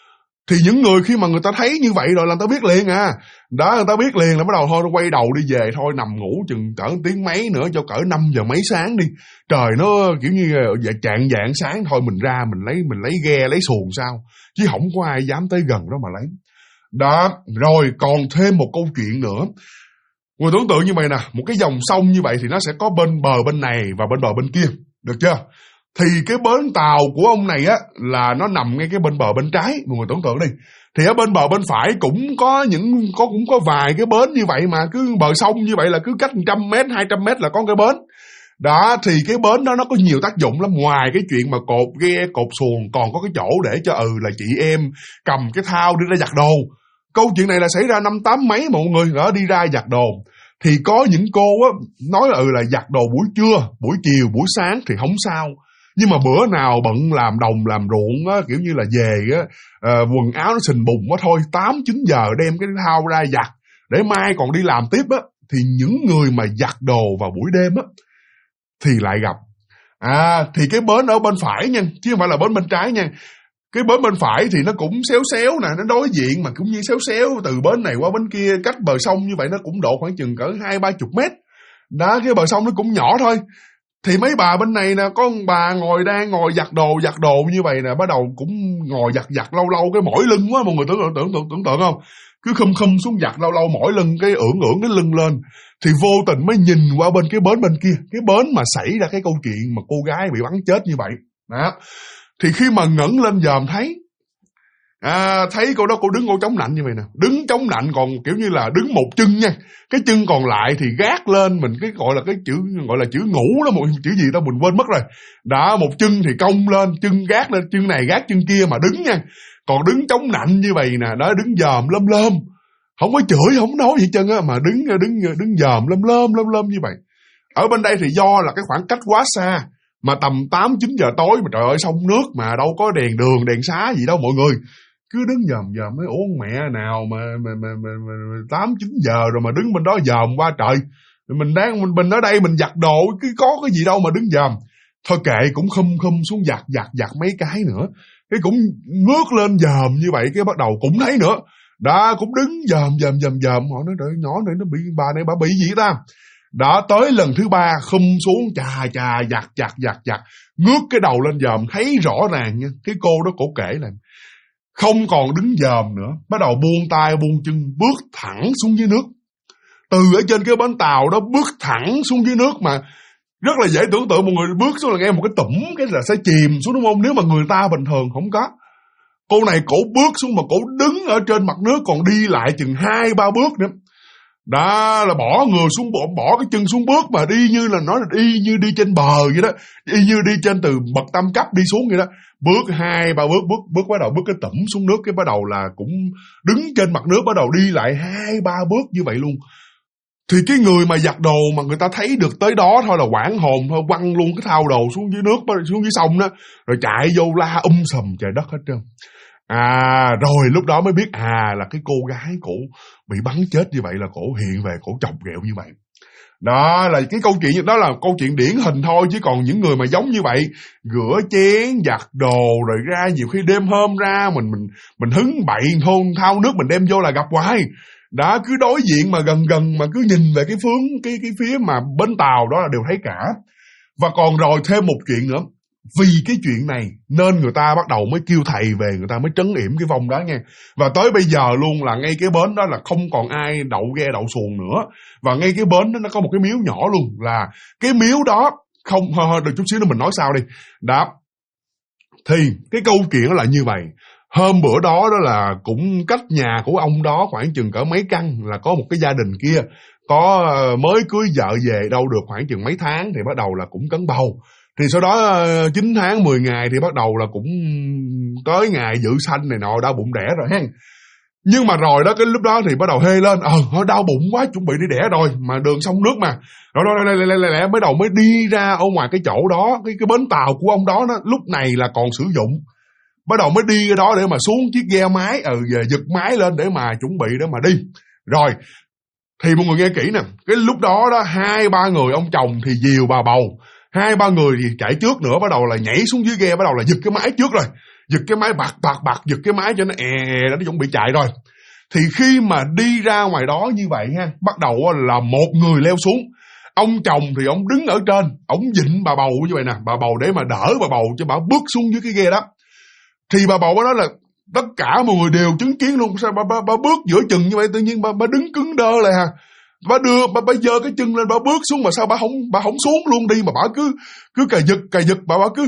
Thì những người khi mà người ta thấy như vậy rồi là người ta biết liền à. Đó, người ta biết liền là bắt đầu thôi nó quay đầu đi về thôi, nằm ngủ chừng cỡ tiếng mấy nữa cho cỡ 5 giờ mấy sáng đi. Trời nó kiểu như chạng vạng sáng thôi mình ra mình lấy ghe lấy xuồng sao. Chứ không có ai dám tới gần đó mà lấy. Đó, rồi còn thêm một câu chuyện nữa. Người tưởng tượng như vậy nè, một cái dòng sông như vậy thì nó sẽ có bên bờ bên này và bên bờ bên kia, được chưa? Thì cái bến tàu của ông này á là nó nằm ngay cái bên bờ bên trái, mọi người tưởng tượng đi. Thì ở bên bờ bên phải cũng có vài cái bến như vậy mà cứ bờ sông như vậy là cứ cách 100m, 200m là có cái bến. Đó, thì cái bến đó nó có nhiều tác dụng lắm. Ngoài cái chuyện mà cột ghe, cột xuồng, còn có cái chỗ để cho là chị em cầm cái thao đi ra giặt đồ. Câu chuyện này là xảy ra năm 8 mấy mọi người đó, đi ra giặt đồ. Thì có những cô á nói là giặt đồ buổi trưa, buổi chiều, buổi sáng thì không sao. Nhưng mà bữa nào bận làm đồng làm ruộng á, kiểu như là về á, quần áo nó sình bùn á thôi, 8-9 giờ đem cái thao ra giặt để mai còn đi làm tiếp á, thì những người mà giặt đồ vào buổi đêm á thì lại gặp. Thì cái bến ở bên phải nha, chứ không phải là bến bên trái nha. Cái bến bên phải thì nó cũng xéo xéo nè, nó đối diện mà cũng như xéo xéo từ bến này qua bến kia, cách bờ sông như vậy nó cũng độ khoảng chừng cỡ 20-30 mét. Đó, cái bờ sông nó cũng nhỏ thôi. Thì mấy bà bên này nè, có ông bà đang ngồi giặt đồ như vậy nè, bắt đầu cũng ngồi giặt lâu lâu cái mỏi lưng quá, mọi người tưởng tượng không? Cứ khum xuống giặt lâu lâu mỏi lưng cái ưỡn cái lưng lên. Thì vô tình mới nhìn qua bên cái bến bên kia, cái bến mà xảy ra cái câu chuyện mà cô gái bị bắn chết như vậy. Đó. Thì khi mà ngẩng lên dòm thấy cô đó, cô đứng cô chống nạnh như vậy nè, đứng chống nạnh còn kiểu như là đứng một chân nha, cái chân còn lại thì gác lên mình, cái gọi là chữ ngủ đó, một chữ gì đó mình quên mất rồi. Đó, một chân thì cong lên, chân gác lên, chân này gác chân kia mà đứng nha, còn đứng chống nạnh như vậy nè, đó, đứng dòm lơm, không có chửi không nói gì chân á, mà đứng dòm lơm như vậy. Ở bên đây thì do là cái khoảng cách quá xa, mà tầm 8-9 giờ tối mà trời ơi sông nước mà đâu có đèn đường đèn xá gì đâu mọi người, cứ đứng dòm mới uống mẹ nào mà 8-9 giờ rồi mà đứng bên đó dòm qua trời. Mình ở đây mình giặt đồ cứ có cái gì đâu mà đứng dòm. Thôi kệ, cũng khum xuống giặt mấy cái nữa, cái cũng ngước lên dòm như vậy, cái bắt đầu cũng thấy nữa. Đó, cũng đứng dòm. Họ nói trời, nhỏ này nó bị, bà này bà bị gì ta? Đó, tới lần thứ 3 khum xuống chà giặt, ngước cái đầu lên dòm thấy rõ ràng nha. Cái cô đó cổ kể là không còn đứng dòm nữa, bắt đầu buông tay buông chân bước thẳng xuống dưới nước. Từ ở trên cái bến tàu đó bước thẳng xuống dưới nước, mà rất là dễ tưởng tượng, một người bước xuống là nghe một cái tủm cái là sẽ chìm xuống, đúng không? Nếu mà người ta bình thường không có. Cô này cổ bước xuống mà cổ đứng ở trên mặt nước, còn đi lại chừng 2-3 bước nữa. Đó là bỏ người xuống, bỏ cái chân xuống bước mà đi như là nói là đi như đi trên bờ vậy đó, đi như đi trên từ bậc tam cấp đi xuống vậy đó. Bước 2-3 bước bắt đầu bước cái tủm xuống nước, cái bắt đầu là cũng đứng trên mặt nước, bắt đầu đi lại 2-3 bước như vậy luôn. Thì cái người mà giặt đồ mà người ta thấy được tới đó thôi là hoảng hồn thôi, quăng luôn cái thao đồ xuống dưới nước, xuống dưới sông đó, rồi chạy vô la sầm trời đất hết trơn. Rồi lúc đó mới biết là cái cô gái cổ bị bắn chết như vậy là cổ hiện về, cổ chọc ghẹo như vậy. Đó là cái câu chuyện, đó là câu chuyện điển hình thôi, chứ còn những người mà giống như vậy, rửa chén, giặt đồ rồi ra nhiều khi đêm hôm ra mình hứng bậy thôn thao nước mình đem vô là gặp hoài. Đó, cứ đối diện mà gần mà cứ nhìn về cái phía mà bến tàu đó là đều thấy cả. Và còn rồi thêm một chuyện nữa. Vì cái chuyện này nên người ta bắt đầu mới kêu thầy về, người ta mới trấn yểm cái vong đó nha. Và tới bây giờ luôn là ngay cái bến đó là không còn ai đậu ghe đậu xuồng nữa. Và ngay cái bến đó nó có một cái miếu nhỏ luôn, là cái miếu đó không, được chút xíu nữa mình nói sau đi. Đó, thì cái câu chuyện đó là như vậy. Hôm bữa đó là cũng cách nhà của ông đó khoảng chừng cỡ mấy căn, là có một cái gia đình kia có mới cưới vợ về đâu được khoảng chừng mấy tháng thì bắt đầu là cũng cấn bầu. Thì sau đó 9 tháng 10 ngày thì bắt đầu là cũng tới ngày dự sanh này nọ, đau bụng đẻ rồi ha. Nhưng mà rồi đó, cái lúc đó thì bắt đầu hê lên, đau bụng quá, chuẩn bị đi đẻ rồi, mà đường sông nước mà. Rồi mới đầu mới đi ra ở ngoài cái chỗ đó, cái bến tàu của ông đó lúc này là còn sử dụng. Bắt đầu mới đi cái đó để mà xuống chiếc ghe máy, giật máy lên để mà chuẩn bị để mà đi. Rồi, thì mọi người nghe kỹ nè, cái lúc đó 2-3 người ông chồng thì dìu bà bầu, 2-3 người thì chạy trước nữa, bắt đầu là nhảy xuống dưới ghe, bắt đầu là giật cái máy trước rồi. giật cái máy bạc, giật cái máy cho nó nó chuẩn bị chạy rồi. Thì khi mà đi ra ngoài đó như vậy ha, bắt đầu là một người leo xuống. Ông chồng thì ông đứng ở trên, ông vịn bà bầu như vậy nè, bà bầu để mà đỡ bà bầu cho bà bước xuống dưới cái ghe đó. Thì bà bầu đó là tất cả mọi người đều chứng kiến luôn. Sao bà bước giữa chừng như vậy, tự nhiên bà đứng cứng đơ lại ha. Bà giơ cái chân lên, bà bước xuống mà sao bà không xuống luôn đi, mà bà cứ cà giật, bà cứ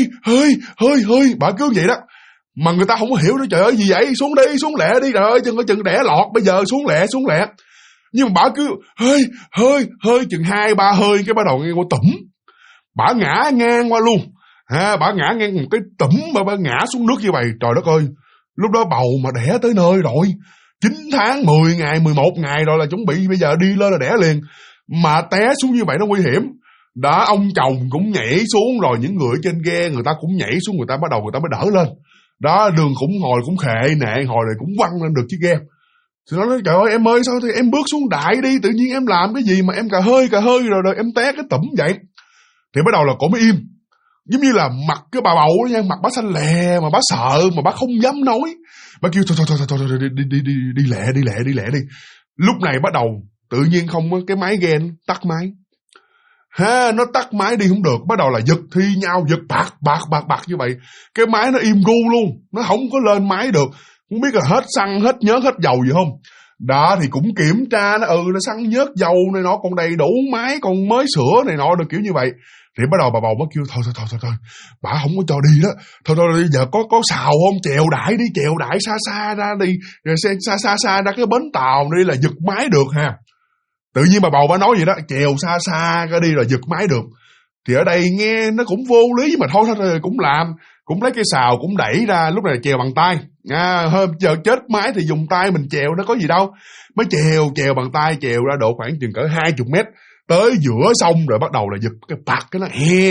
hơi, bà cứ vậy đó. Mà người ta không có hiểu nữa, trời ơi gì vậy, xuống lẹ đi, trời ơi chừng đẻ lọt, bây giờ xuống lẹ. Nhưng mà bà cứ hơi chừng 2-3 hơi cái bắt đầu nghe qua tủm, bà ngã ngang qua luôn. Bà ngã ngang một cái tủm, bà ngã xuống nước như vậy. Trời đất ơi, lúc đó bầu mà đẻ tới nơi rồi, 9 tháng 10 ngày 11 ngày rồi, là chuẩn bị bây giờ đi lên là đẻ liền. Mà té xuống như vậy nó nguy hiểm. Đó, ông chồng cũng nhảy xuống, rồi những người ở trên ghe người ta cũng nhảy xuống, người ta bắt đầu người ta mới đỡ lên. Đó, đường cũng hồi cũng khệ nệ, hồi rồi cũng quăng lên được chiếc ghe. Thì nó nói trời ơi em ơi, sao thì em bước xuống đại đi, tự nhiên em làm cái gì mà em cà hơi rồi em té cái tủm vậy. Thì bắt đầu là cổ mới im, giống như là mặt cái bà bầu đó nha, mặt bà xanh lè mà bà sợ mà bà không dám nói. Bà kêu thôi đi lẹ đi. Lúc này bắt đầu tự nhiên không cái máy ghe nó tắt máy. Nó tắt máy đi không được, bắt đầu là giật thi nhau, giật bạc như vậy. Cái máy nó im ru luôn, nó không có lên máy được. Không biết là hết xăng, hết nhớt, hết dầu gì không. Đó thì cũng kiểm tra nó, nó xăng nhớt dầu này nọ còn đầy đủ, máy còn mới sửa này nọ được kiểu như vậy. Thì bắt đầu bà bầu mới kêu thôi, bà không có cho đi đó. Thôi giờ có xào không, chèo đại xa ra đi, rồi xa ra cái bến tàu đi là giật máy được ha. Tự nhiên bà bầu bà nói vậy đó, chèo xa ra đi rồi giật máy được. Thì ở đây nghe nó cũng vô lý, mà thôi cũng làm, cũng lấy cái xào cũng đẩy ra. Lúc này chèo bằng tay, hôm giờ chết máy thì dùng tay mình chèo, nó có gì đâu. Mới chèo bằng tay, chèo ra độ khoảng chừng cỡ 20 mét tới giữa sông, rồi bắt đầu là giật cái bạc, cái nó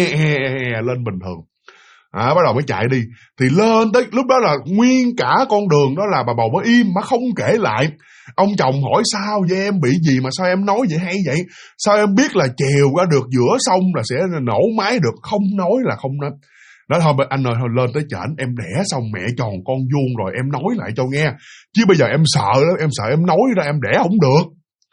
lên bình thường. Bắt đầu mới chạy đi. Thì lên tới lúc đó là nguyên cả con đường đó là bà bầu mới im, mà không kể lại. Ông chồng hỏi sao vậy, em bị gì mà sao em nói vậy hay vậy, sao em biết là chèo ra được giữa sông là sẽ nổ máy được. Không nói là không nói. Đó thôi anh ơi, thôi lên tới trển em đẻ xong mẹ tròn con vuông rồi em nói lại cho nghe, chứ bây giờ em sợ lắm, em sợ em nói ra em đẻ không được.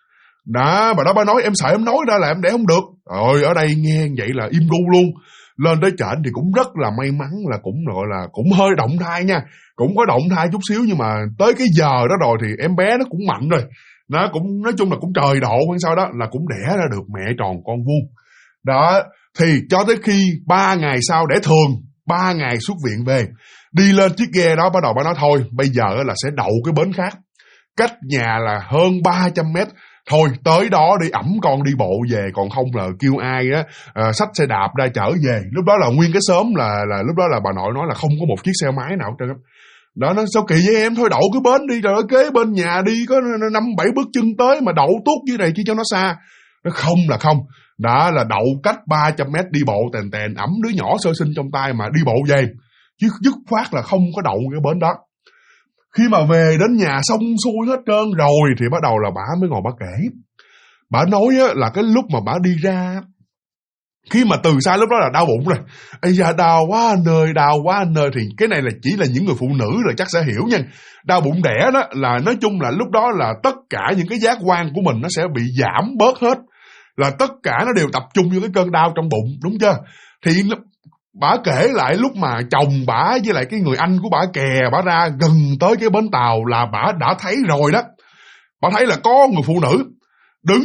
Đó, bà đó bà nói em sợ em nói ra là em đẻ không được. Rồi ở đây nghe vậy là im ru luôn. Lên tới trển thì cũng rất là may mắn, là cũng gọi là cũng hơi động thai nha, cũng có động thai chút xíu, nhưng mà tới cái giờ đó rồi thì em bé nó cũng mạnh rồi, nó cũng nói chung là cũng trời độ hay sao đó, là cũng đẻ ra được mẹ tròn con vuông. Đó thì cho tới khi 3 ngày sau đẻ thường, 3 ngày xuất viện về, đi lên chiếc ghe đó, bắt đầu bà nói thôi bây giờ là sẽ đậu cái bến khác, cách nhà là hơn 300 mét. Thôi tới đó đi, ẵm con đi bộ về, còn không là kêu ai á xách xe đạp ra chở về. Lúc đó là nguyên cái xóm là lúc đó là bà nội nói là không có một chiếc xe máy nào hết trơn. Đó, nó sao kỳ với em, thôi đậu cái bến đi, rồi kế bên nhà đi có 5-7 bước chân tới, mà đậu tuốt dưới này chi cho nó xa. Nó không là không. Đó là đậu cách 300 mét đi bộ tèn ẵm đứa nhỏ sơ sinh trong tay mà đi bộ về, chứ dứt khoát là không có đậu cái bến đó. Khi mà về đến nhà xong xuôi hết trơn rồi thì bắt đầu là bà mới ngồi bà kể. Bà nói là cái lúc mà bà đi ra, khi mà từ xa lúc đó là đau bụng rồi, ây da đau quá anh ơi, thì cái này là chỉ là những người phụ nữ rồi chắc sẽ hiểu nha. Đau bụng đẻ đó là nói chung là lúc đó là tất cả những cái giác quan của mình nó sẽ bị giảm bớt hết, là tất cả nó đều tập trung vô cái cơn đau trong bụng, đúng chưa? Thì bà kể lại lúc mà chồng bà với lại cái người anh của bà kè bà ra gần tới cái bến tàu là bà đã thấy rồi đó. Bà thấy là có người phụ nữ đứng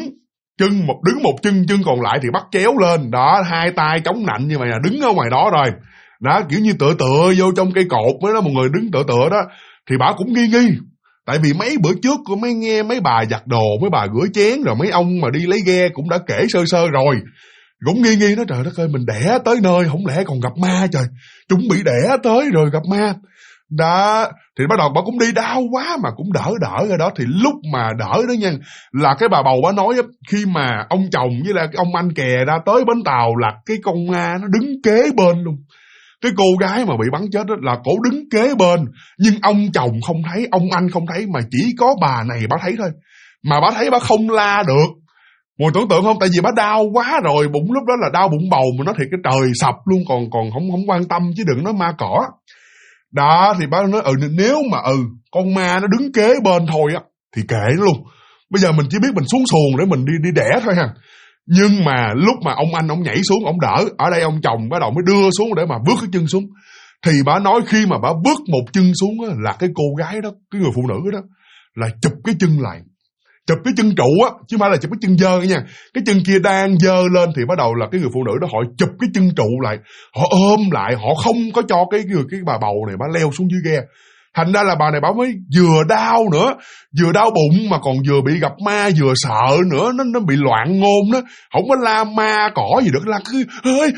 một chân còn lại thì bắt chéo lên, đó, 2 tay chống nạnh như vậy là đứng ở ngoài đó rồi. Đó, kiểu như tựa vô trong cây cột với đó, một người đứng tựa đó. Thì bà cũng nghi. Tại vì mấy bữa trước cô mới nghe mấy bà giặt đồ, mấy bà rửa chén, rồi mấy ông mà đi lấy ghe cũng đã kể sơ rồi. Cũng nghi nói trời đất ơi, mình đẻ tới nơi không lẽ còn gặp ma trời, chuẩn bị đẻ tới rồi gặp ma. Đó, thì bắt đầu bà cũng đi đau quá mà cũng đỡ rồi đó. Thì lúc mà đỡ đó nha, là cái bà bầu bà nói khi mà ông chồng với lại cái ông anh kè ra tới bến tàu là cái con ma nó đứng kế bên luôn. Cái cô gái mà bị bắn chết đó là cổ đứng kế bên, nhưng ông chồng không thấy, ông anh không thấy, mà chỉ có bà này bà thấy thôi. Mà bà thấy bà không la được. Mùi tưởng tượng không, tại vì bà đau quá rồi, bụng lúc đó là đau bụng bầu mà nó thiệt cái trời sập luôn, còn không quan tâm chứ đừng nói ma cỏ. Đó thì bá nói nếu mà con ma nó đứng kế bên thôi á thì kệ nó luôn. Bây giờ mình chỉ biết mình xuống xuồng để mình đi đẻ thôi ha. Nhưng mà lúc mà ông anh ông nhảy xuống ông đỡ, ở đây ông chồng bắt đầu mới đưa xuống để mà bước cái chân xuống. Thì bà nói khi mà bà bước một chân xuống á, là cái cô gái đó, cái người phụ nữ đó là chụp cái chân lại, chụp cái chân trụ á, chứ không phải là chụp cái chân dơ nha. Cái chân kia đang dơ lên thì bắt đầu là cái người phụ nữ đó họ chụp cái chân trụ lại, họ ôm lại, họ không có cho cái bà bầu này bà leo xuống dưới ghe. Thành ra là bà này bà mới vừa đau nữa, vừa đau bụng mà còn vừa bị gặp ma, vừa sợ nữa, nó bị loạn ngôn đó, không có la ma cỏ gì được, la cứ hơi.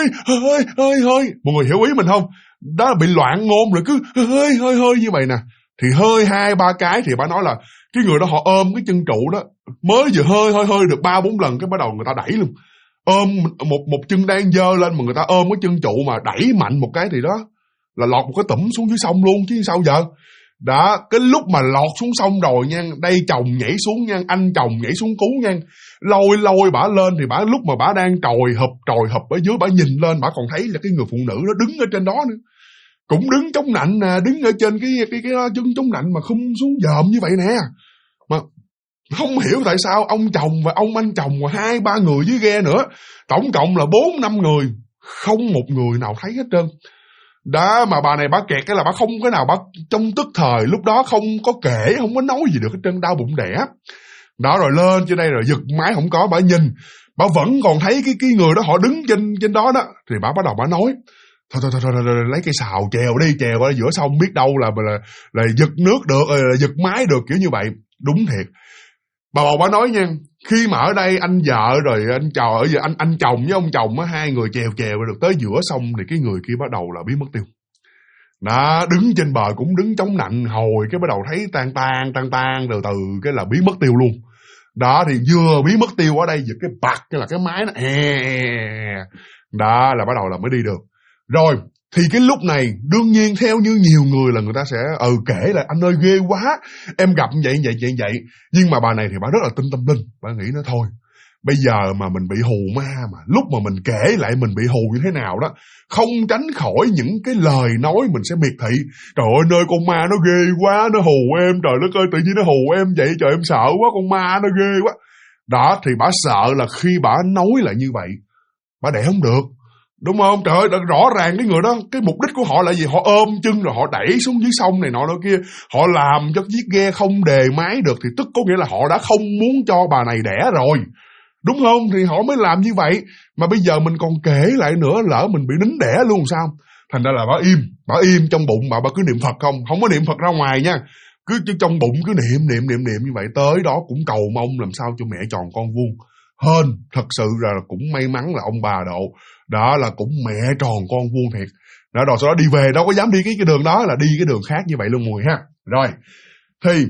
Mọi người hiểu ý mình không? Đó là bị loạn ngôn rồi cứ hơi như vậy nè. Thì hơi 2-3 cái thì bà nói là cái người đó họ ôm cái chân trụ đó, mới vừa hơi được 3-4 lần cái bắt đầu người ta đẩy luôn. Ôm một chân đang dơ lên mà người ta ôm cái chân trụ mà đẩy mạnh một cái thì đó là lọt một cái tủm xuống dưới sông luôn chứ sao giờ. Đó, cái lúc mà lọt xuống sông rồi nha, đây chồng nhảy xuống nha, anh chồng nhảy xuống cứu nha, lôi bả lên thì bả lúc mà bả đang trồi hụp ở dưới, bả nhìn lên bả còn thấy là cái người phụ nữ đó đứng ở trên đó nữa, cũng đứng chống nạnh nè, đứng ở trên cái chân chống nạnh mà không xuống dòm như vậy nè. Mà không hiểu tại sao ông chồng và ông anh chồng và 2-3 người dưới ghe nữa, tổng cộng là 4-5 người, không một người nào thấy hết trơn. Đó, mà bà này bà kẹt cái là bà không cái nào, bà trong tức thời lúc đó không có kể, không có nói gì được hết trơn, đau bụng đẻ. Đó, rồi lên trên đây rồi giật máy không có, bà nhìn, bà vẫn còn thấy cái người đó họ đứng trên đó đó, thì bà bắt đầu bà nói thôi lấy cây sào chèo qua giữa sông, biết đâu là giật nước được, là giật máy được, kiểu như vậy. Đúng thiệt, bà bầu bà nói nha, khi mà ở đây anh vợ rồi anh chồng với ông chồng á, 2 người chèo được tới giữa sông thì cái người kia bắt đầu là biến mất tiêu. Đó, đứng trên bờ cũng đứng chống nạnh hồi cái bắt đầu thấy tan từ từ cái là biến mất tiêu luôn. Đó, thì vừa biến mất tiêu ở đây giật cái bạc cái là cái máy nó đó là bắt đầu là mới đi được. Rồi thì cái lúc này đương nhiên theo như nhiều người là người ta sẽ kể là anh ơi ghê quá, em gặp vậy. Nhưng mà bà này thì bà rất là tin tâm linh, bà nghĩ nó thôi, bây giờ mà mình bị hù ma, mà lúc mà mình kể lại mình bị hù như thế nào đó, không tránh khỏi những cái lời nói mình sẽ miệt thị. Trời ơi nơi con ma nó ghê quá, nó hù em, trời đất ơi tự nhiên nó hù em vậy, trời em sợ quá, con ma nó ghê quá. Đó, thì bà sợ là khi bà nói lại như vậy bà đẻ không được, đúng không? Trời ơi, rõ ràng cái người đó, cái mục đích của họ là gì? Họ ôm chân rồi họ đẩy xuống dưới sông này nọ đó kia, họ làm cho chiếc ghe không đề máy được, thì tức có nghĩa là họ đã không muốn cho bà này đẻ rồi, đúng không? Thì họ mới làm như vậy. Mà bây giờ mình còn kể lại nữa, lỡ mình bị nín đẻ luôn sao? Thành ra là bà im trong bụng, bà cứ niệm Phật không có niệm Phật ra ngoài nha, cứ trong bụng cứ niệm như vậy. Tới đó cũng cầu mong làm sao cho mẹ tròn con vuông. Hên thật sự là cũng may mắn là ông bà độ đó là cũng mẹ tròn con vuông thiệt. Đó, rồi sau đó đi về đâu có dám đi cái đường đó, là đi cái đường khác như vậy luôn Mùi ha. Rồi thì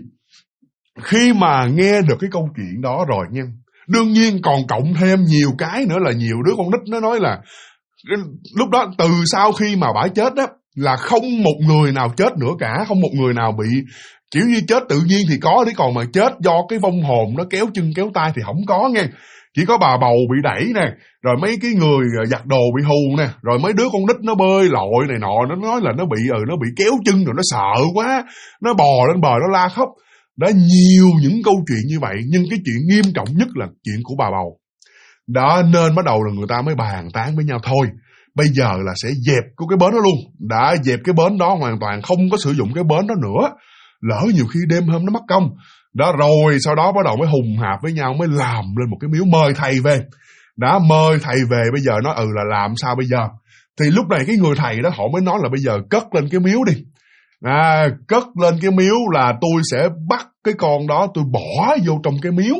khi mà nghe được cái câu chuyện đó rồi nha, đương nhiên còn cộng thêm nhiều cái nữa, là nhiều đứa con nít nó nói là lúc đó từ sau khi mà bả chết đó là không một người nào chết nữa cả, không một người nào bị kiểu như chết tự nhiên thì có đấy, còn mà chết do cái vong hồn nó kéo chân kéo tay thì không có nghe. Chỉ có bà bầu bị đẩy nè, rồi mấy cái người giặt đồ bị hù nè, rồi mấy đứa con nít nó bơi lội này nọ, nó nói là nó bị kéo chân rồi nó sợ quá, nó bò lên bờ nó la khóc. Đã nhiều những câu chuyện như vậy, nhưng cái chuyện nghiêm trọng nhất là chuyện của bà bầu. Đó, nên bắt đầu là người ta mới bàn tán với nhau thôi, bây giờ là sẽ dẹp cái bến đó luôn. Đã dẹp cái bến đó hoàn toàn, không có sử dụng cái bến đó nữa, lỡ nhiều khi đêm hôm nó mất công. Đó, rồi sau đó bắt đầu mới hùng hạp với nhau, mới làm lên một cái miếu mời thầy về. Đã mời thầy về, bây giờ nói là làm sao bây giờ. Thì lúc này cái người thầy đó họ mới nói là bây giờ cất lên cái miếu đi. Cất lên cái miếu là tôi sẽ bắt cái con đó tôi bỏ vô trong cái miếu.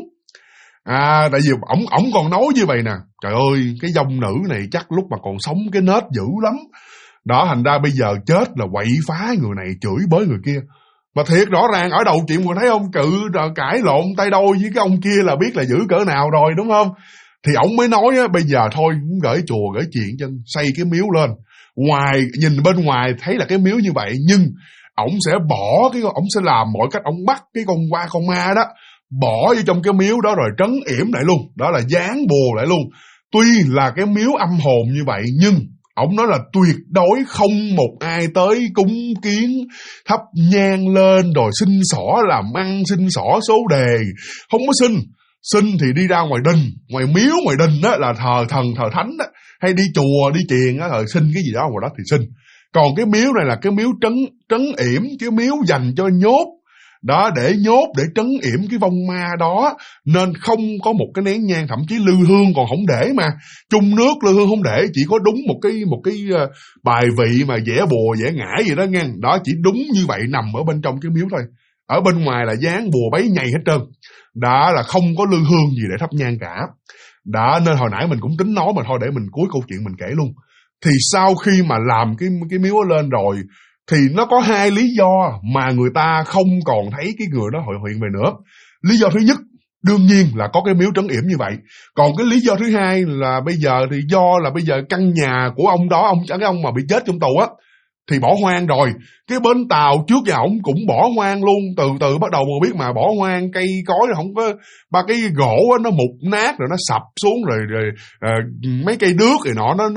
Tại vì ổng còn nói như vậy nè, trời ơi cái dòng nữ này chắc lúc mà còn sống cái nết dữ lắm. Đó, thành ra bây giờ chết là quậy phá người này, chửi bới người kia. Mà thiệt rõ ràng ở đầu chuyện mình thấy ông cãi lộn tay đôi với cái ông kia là biết là dữ cỡ nào rồi, đúng không? Thì ổng mới nói á, bây giờ thôi gửi chùa gửi chuyện chân, xây cái miếu lên. Ngoài nhìn bên ngoài thấy là cái miếu như vậy, nhưng ổng sẽ ổng sẽ làm mọi cách, ổng bắt cái con ma đó bỏ vô trong cái miếu đó rồi trấn yểm lại luôn. Đó là dán bùa lại luôn. Tuy là cái miếu âm hồn như vậy, nhưng Ổng nói là tuyệt đối không một ai tới cúng kiến, thắp nhang lên rồi xin xỏ làm ăn, xin xỏ số đề. Không có xin. Xin thì đi ra ngoài đình, ngoài miếu, ngoài đình đó là thờ thần, thờ thánh đó, hay đi chùa, đi chiền đó, rồi xin cái gì đó ngoài đó thì xin. Còn cái miếu này là cái miếu trấn yểm, cái miếu dành cho nhốt. Đó, để nhốt, để trấn yểm cái vong ma đó. Nên không có một cái nén nhang, thậm chí lư hương còn không để mà. Chung nước lư hương không để, chỉ có đúng một cái bài vị mà vẽ bùa, vẽ ngải gì đó nghe. Đó, chỉ đúng như vậy nằm ở bên trong cái miếu thôi. Ở bên ngoài là dán bùa bấy nhầy hết trơn. Đó là không có lư hương gì để thắp nhang cả. Đó, nên hồi nãy mình cũng tính nói mà thôi để mình cuối câu chuyện mình kể luôn. Thì sau khi mà làm cái miếu đó lên rồi thì nó có hai lý do mà người ta không còn thấy cái người đó hiện về nữa. Lý do thứ nhất, đương nhiên là có cái miếu trấn yểm như vậy. Còn cái lý do thứ hai là bây giờ thì do là bây giờ căn nhà của ông đó, cái ông mà bị chết trong tù á, thì bỏ hoang rồi. Cái bến tàu trước nhà ổng cũng bỏ hoang luôn. Từ bắt đầu mà biết mà bỏ hoang, cây cối không có, ba cái gỗ nó mục nát rồi nó sập xuống rồi mấy cây đước rồi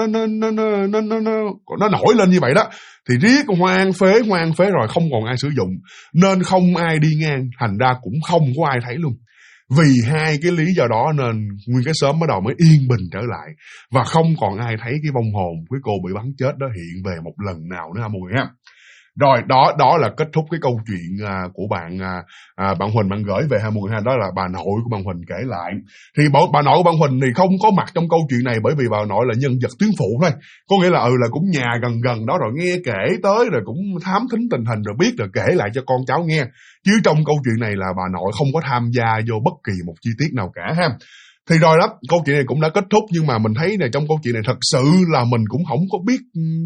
nó nổi lên như vậy đó. Thì riết hoang phế rồi, không còn ai sử dụng, nên không ai đi ngang, thành ra cũng không có ai thấy luôn. Vì hai cái lý do đó nên nguyên cái xóm bắt đầu mới yên bình trở lại, và không còn ai thấy cái vong hồn cái cô bị bắn chết đó hiện về một lần nào nữa mọi người ha. Rồi đó là kết thúc cái câu chuyện của bạn Huỳnh bạn gửi về ha mọi người ha. Đó là bà nội của bạn Huỳnh kể lại. Thì bà nội của bạn Huỳnh thì không có mặt trong câu chuyện này, bởi vì bà nội là nhân vật tuyến phụ thôi. Có nghĩa là là cũng nhà gần đó rồi nghe kể tới rồi cũng thám thính tình hình rồi biết rồi kể lại cho con cháu nghe. Chứ trong câu chuyện này là bà nội không có tham gia vô bất kỳ một chi tiết nào cả ha. Thì rồi đó, câu chuyện này cũng đã kết thúc, nhưng mà mình thấy này, trong câu chuyện này thật sự là mình cũng không có biết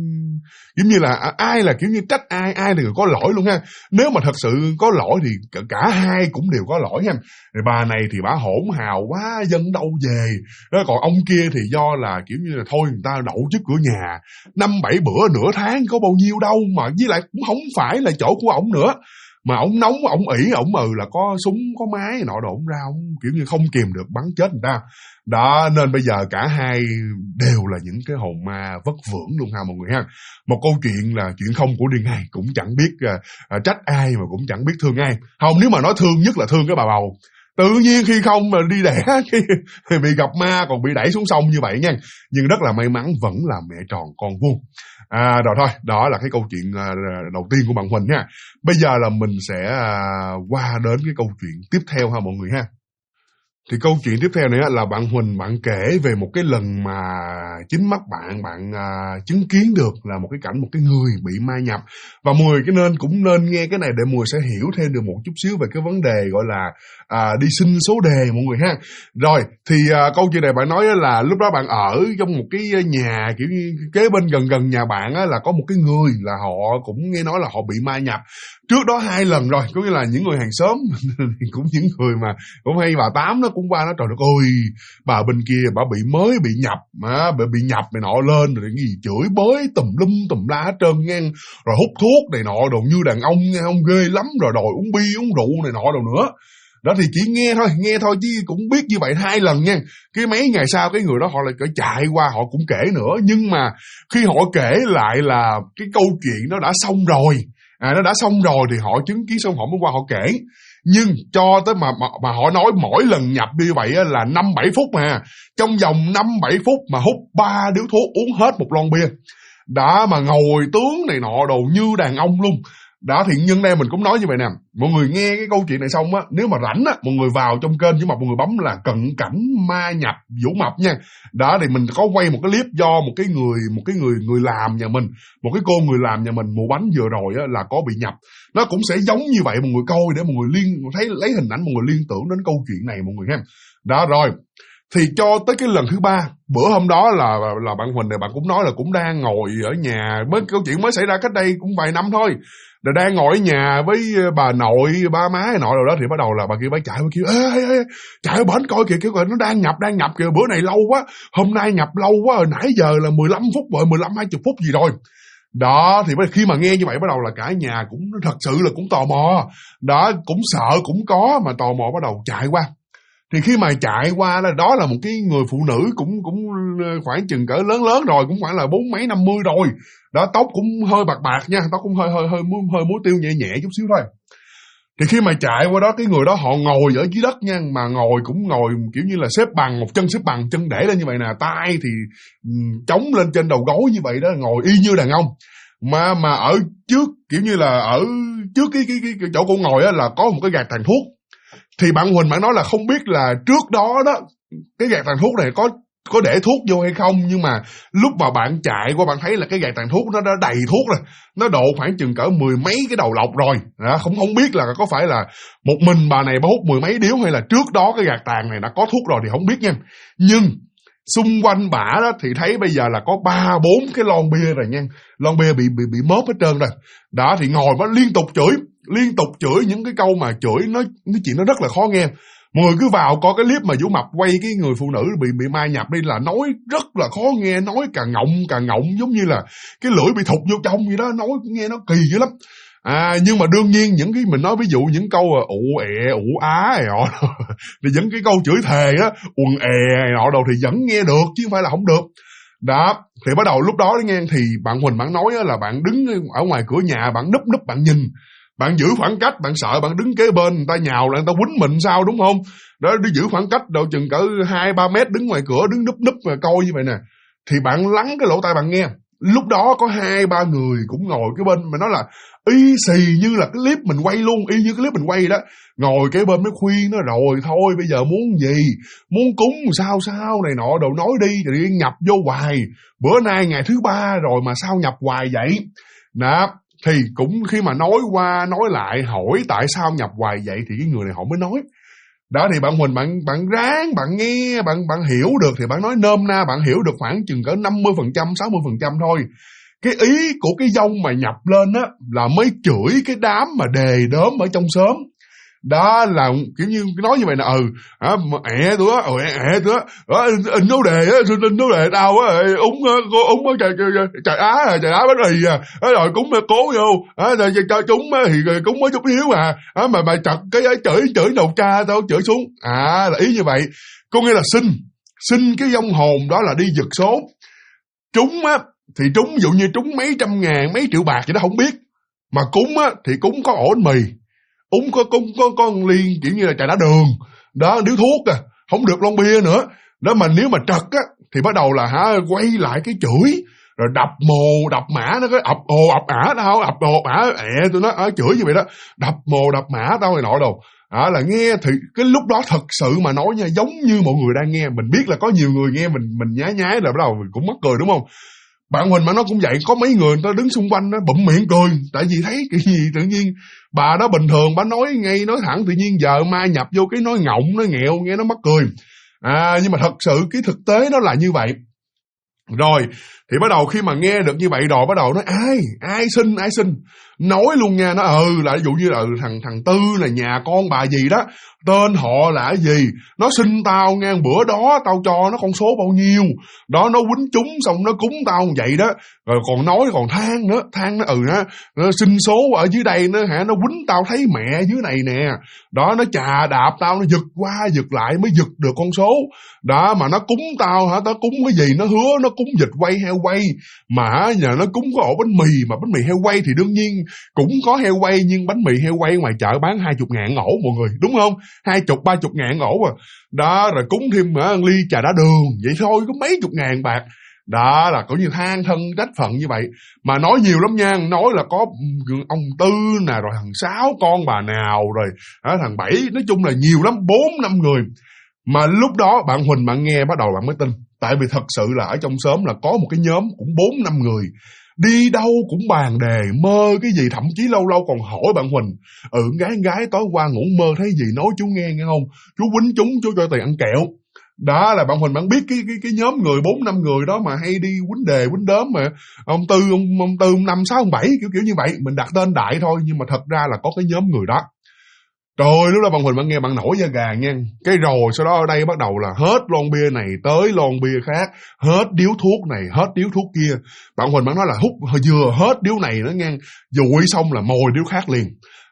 giống như là ai là kiểu như trách ai là người có lỗi luôn ha. Nếu mà thật sự có lỗi thì cả hai cũng đều có lỗi ha. Rồi bà này thì bà hỗn hào quá, dân đâu về. Đó, còn ông kia thì do là kiểu như là thôi người ta đậu trước cửa nhà 5-7 bữa nửa tháng có bao nhiêu đâu, mà với lại cũng không phải là chỗ của ổng nữa. Mà ổng nóng, ổng ỷ, ổng là có súng, có máy nọ đồ, ổng ra, ổng kiểu như không kìm được bắn chết người ta. Đó, nên bây giờ cả hai đều là những cái hồn ma vất vưởng luôn ha mọi người ha. Một câu chuyện là chuyện không của riêng ai, cũng chẳng biết trách ai mà cũng chẳng biết thương ai. Không, nếu mà nói thương nhất là thương cái bà bầu. Tự nhiên khi không mà đi đẻ thì bị gặp ma còn bị đẩy xuống sông như vậy nha. Nhưng rất là may mắn vẫn là mẹ tròn con vuông. Rồi thôi, đó là cái câu chuyện đầu tiên của bạn Huỳnh ha. Bây giờ là mình sẽ qua đến cái câu chuyện tiếp theo ha mọi người ha. Thì câu chuyện tiếp theo này là bạn Huỳnh bạn kể về một cái lần mà chính mắt bạn chứng kiến được là một cái cảnh một cái người bị ma nhập. Và mọi người cũng nên nghe cái này để mọi người sẽ hiểu thêm được một chút xíu về cái vấn đề gọi là đi xin số đề mọi người ha. Rồi thì câu chuyện này bạn nói là lúc đó bạn ở trong một cái nhà kiểu như kế bên gần nhà bạn là có một cái người là họ cũng nghe nói là họ bị ma nhập. Trước đó 2 lần rồi, có nghĩa là những người hàng xóm cũng những người mà cũng hay bà Tám nó cũng qua nó trời đất ơi, bà bên kia bà mới bị nhập mà bị nhập này nọ lên rồi cái gì chửi bới tùm lum tùm la hết trơn ngang, rồi hút thuốc này nọ đồ như đàn ông nghe không ghê lắm, rồi đòi uống bia uống rượu này nọ đồ nữa. Đó thì chỉ nghe thôi chứ cũng biết như vậy 2 lần nha. Cái mấy ngày sau cái người đó họ lại chạy qua họ cũng kể nữa, nhưng mà khi họ kể lại là cái câu chuyện nó đã xong rồi. Nó đã xong rồi thì họ chứng kiến xong họ mới qua họ kể. Nhưng cho tới mà họ nói mỗi lần nhập như vậy là 5-7 phút mà. Trong vòng 5-7 phút mà hút 3 điếu thuốc, uống hết một lon bia. Đã mà ngồi tướng này nọ đồ như đàn ông luôn. Đó thì nhân đây mình cũng nói như vậy nè. Mọi người nghe cái câu chuyện này xong á, nếu mà rảnh á, mọi người vào trong kênh với mọi người bấm là cận cảnh ma nhập Vũ Mập nha. Đó thì mình có quay một cái clip do một cái người làm nhà mình, một cái cô người làm nhà mình mùa bánh vừa rồi á là có bị nhập. Nó cũng sẽ giống như vậy, mọi người coi để mọi người thấy lấy hình ảnh mọi người liên tưởng đến câu chuyện này mọi người ha. Đó rồi. Thì cho tới cái lần thứ 3, bữa hôm đó là bạn Huỳnh này bạn cũng nói là cũng đang ngồi ở nhà, câu chuyện mới xảy ra cách đây cũng vài năm thôi. Rồi đang ngồi ở nhà với bà nội, ba má nội rồi đó, thì bắt đầu là bà kia chạy bà kêu ê, chạy ở bển coi kìa, kiểu nó đang nhập kìa, bữa này lâu quá, hôm nay nhập lâu quá rồi, nãy giờ là 15 phút rồi, 15-20 phút gì rồi. Đó thì khi mà nghe như vậy bắt đầu là cả nhà cũng thật sự là cũng tò mò. Đó cũng sợ cũng có mà tò mò bắt đầu chạy qua. Thì khi mà chạy qua đó là một cái người phụ nữ cũng khoảng chừng cỡ lớn rồi, cũng khoảng là 40 50 rồi. Đó, tóc cũng hơi bạc nha, tóc cũng hơi muối tiêu nhẹ chút xíu thôi. Thì khi mà chạy qua đó, cái người đó họ ngồi ở dưới đất nha, mà ngồi kiểu như là xếp bằng, một chân xếp bằng, chân để lên như vậy nè, tay thì chống lên trên đầu gối như vậy đó, ngồi y như đàn ông. Mà ở trước, kiểu như là ở trước cái chỗ cô ngồi á là có một cái gạt tàn thuốc. Thì bạn Huỳnh bạn nói là không biết là trước đó cái gạt tàn thuốc này có để thuốc vô hay không, nhưng mà lúc mà bạn chạy qua bạn thấy là cái gạt tàn thuốc nó đã đầy thuốc rồi, nó độ khoảng chừng cỡ 10 mấy cái đầu lọc rồi. Đó, không biết là có phải là một mình bà này bà hút 10 mấy điếu hay là trước đó cái gạt tàn này đã có thuốc rồi thì không biết nha. Nhưng xung quanh bả đó thì thấy bây giờ là có 3-4 cái lon bia rồi nha, lon bia bị móp hết trơn rồi. Đó, thì ngồi nó liên tục chửi những cái câu mà chửi nó chuyện nó rất là khó nghe. Mọi người cứ vào coi cái clip mà Vũ Mập quay cái người phụ nữ bị ma nhập đi, là nói rất là khó nghe, nói càng ngọng giống như là cái lưỡi bị thụt vô trong vậy đó, nói nghe nó kỳ dữ lắm. Nhưng mà đương nhiên những cái mình nói ví dụ những câu ụ ẹ ụ á này nọ thì những cái câu chửi thề á, uần è này nọ đâu thì vẫn nghe được chứ không phải là không được. Đó, thì bắt đầu lúc đó nghe thì bạn Huỳnh bạn nói là bạn đứng ở ngoài cửa nhà, bạn núp bạn nhìn, bạn giữ khoảng cách, bạn sợ bạn đứng kế bên người ta nhào là người ta quýnh mình sao, đúng không? Đó, đi giữ khoảng cách đâu chừng cỡ 2-3 mét, đứng ngoài cửa đứng núp mà coi như vậy nè. Thì bạn lắng cái lỗ tai bạn nghe. Lúc đó có 2-3 người cũng ngồi cái bên mà nói là y xì như là cái clip mình quay luôn, y như cái clip mình quay đó. Ngồi cái bên mới khuyên nó rồi thôi bây giờ muốn gì, muốn cúng sao này nọ đồ nói đi, thì nhập vô hoài. Bữa nay ngày thứ 3 rồi mà sao nhập hoài vậy? Đó, thì cũng khi mà nói qua nói lại hỏi tại sao nhập hoài vậy thì cái người này họ mới nói. Đó, thì bạn Huỳnh bạn ráng bạn nghe, bạn hiểu được thì bạn nói nôm na, bạn hiểu được khoảng chừng cỡ 50%, 60% thôi. Cái ý của cái dông mà nhập lên á là mới chửi cái đám mà đề đốm ở trong xóm. Đó là kiểu như nói như vậy nè, ẹ tôi á, ẹ tôi á, nấu đề á, nấu đề tao á, úng á, trời á bánh mì rồi cúng cố vô, cho chúng thì cúng mới chút hiếu mà chặt cái chửi đầu cha tao chửi xuống, là ý như vậy. Có nghĩa là xin cái vong hồn đó là đi giật số. Trúng á thì trúng, ví dụ như trúng mấy trăm ngàn, mấy triệu bạc gì đó không biết, mà cúng á thì cúng có ổ bánh mì, uống có con ly kiểu như là trà đá đường đó, điếu thuốc không được lon bia nữa đó. Mà nếu mà trật á thì bắt đầu là quay lại cái chửi rồi đập mồ đập mã, nó cái ập ả tao, ập ả tụi nó chửi như vậy đó, đập mồ đập mã tao này nọ đâu. Là nghe thì cái lúc đó thật sự mà nói nha, giống như mọi người đang nghe. Mình biết là có nhiều người nghe mình nhái là bắt đầu mình cũng mắc cười, đúng không? Bạn Huỳnh mà nó cũng vậy, có mấy người ta đứng xung quanh nó bụm miệng cười, tại vì thấy cái gì tự nhiên bà đó bình thường bà nói ngay nói thẳng, tự nhiên giờ ma nhập vô cái nói ngọng nói nghẹo, nghe nó mắc cười. Nhưng mà thật sự cái thực tế nó là như vậy. Rồi thì bắt đầu khi mà nghe được như vậy rồi bắt đầu nói ai xin nói luôn nha, nó là ví dụ như là thằng Tư là nhà con bà gì đó, tên họ là cái gì, nó xin tao nghe, bữa đó tao cho nó con số bao nhiêu đó, nó quýnh trúng xong nó cúng tao như vậy đó. Rồi còn nói còn than nữa, nó xin số ở dưới đây nữa nó quýnh tao thấy mẹ dưới này nè đó, nó chà đạp tao, nó giật qua giật lại mới giật được con số đó. Mà nó cúng tao tao cúng cái gì, nó hứa nó cúng vịt quay heo quay, mà nhờ nó cúng có ổ bánh mì, mà bánh mì heo quay thì đương nhiên cũng có heo quay, nhưng bánh mì heo quay ngoài chợ bán 20.000 ổ mọi người, đúng không? 20-30.000 ổ đó. Rồi cúng thêm ly trà đá đường vậy thôi có mấy chục ngàn bạc đó, là cũng như than thân trách phận như vậy. Mà nói nhiều lắm nha, nói là có ông Tư nè, rồi thằng Sáu con bà nào, rồi thằng Bảy, nói chung là nhiều lắm, 4-5 người. Mà lúc đó bạn Huỳnh bạn nghe bắt đầu bạn mới tin. Tại vì thật sự là ở trong xóm là có một cái nhóm cũng 4-5 người, đi đâu cũng bàn đề mơ cái gì, thậm chí lâu lâu còn hỏi bạn Huỳnh gái tối qua ngủ mơ thấy gì nói chú nghe không, chú quýnh chúng chú cho tiền ăn kẹo. Đó là bạn Huỳnh bạn biết cái nhóm người 4-5 người đó mà hay đi quýnh đề quýnh đớm, mà ông Tư ông 5, 6, ông 7 kiểu như vậy, mình đặt tên đại thôi nhưng mà thật ra là có cái nhóm người đó. Trời, lúc đó bạn Huỳnh bạn nghe bạn nổi da gà nha. Cái rồi sau đó ở đây bắt đầu là hết lon bia này tới lon bia khác, hết điếu thuốc này hết điếu thuốc kia. Bạn Huỳnh bạn nói là hút vừa hết điếu này nó nghe, dụi xong là mồi điếu khác liền.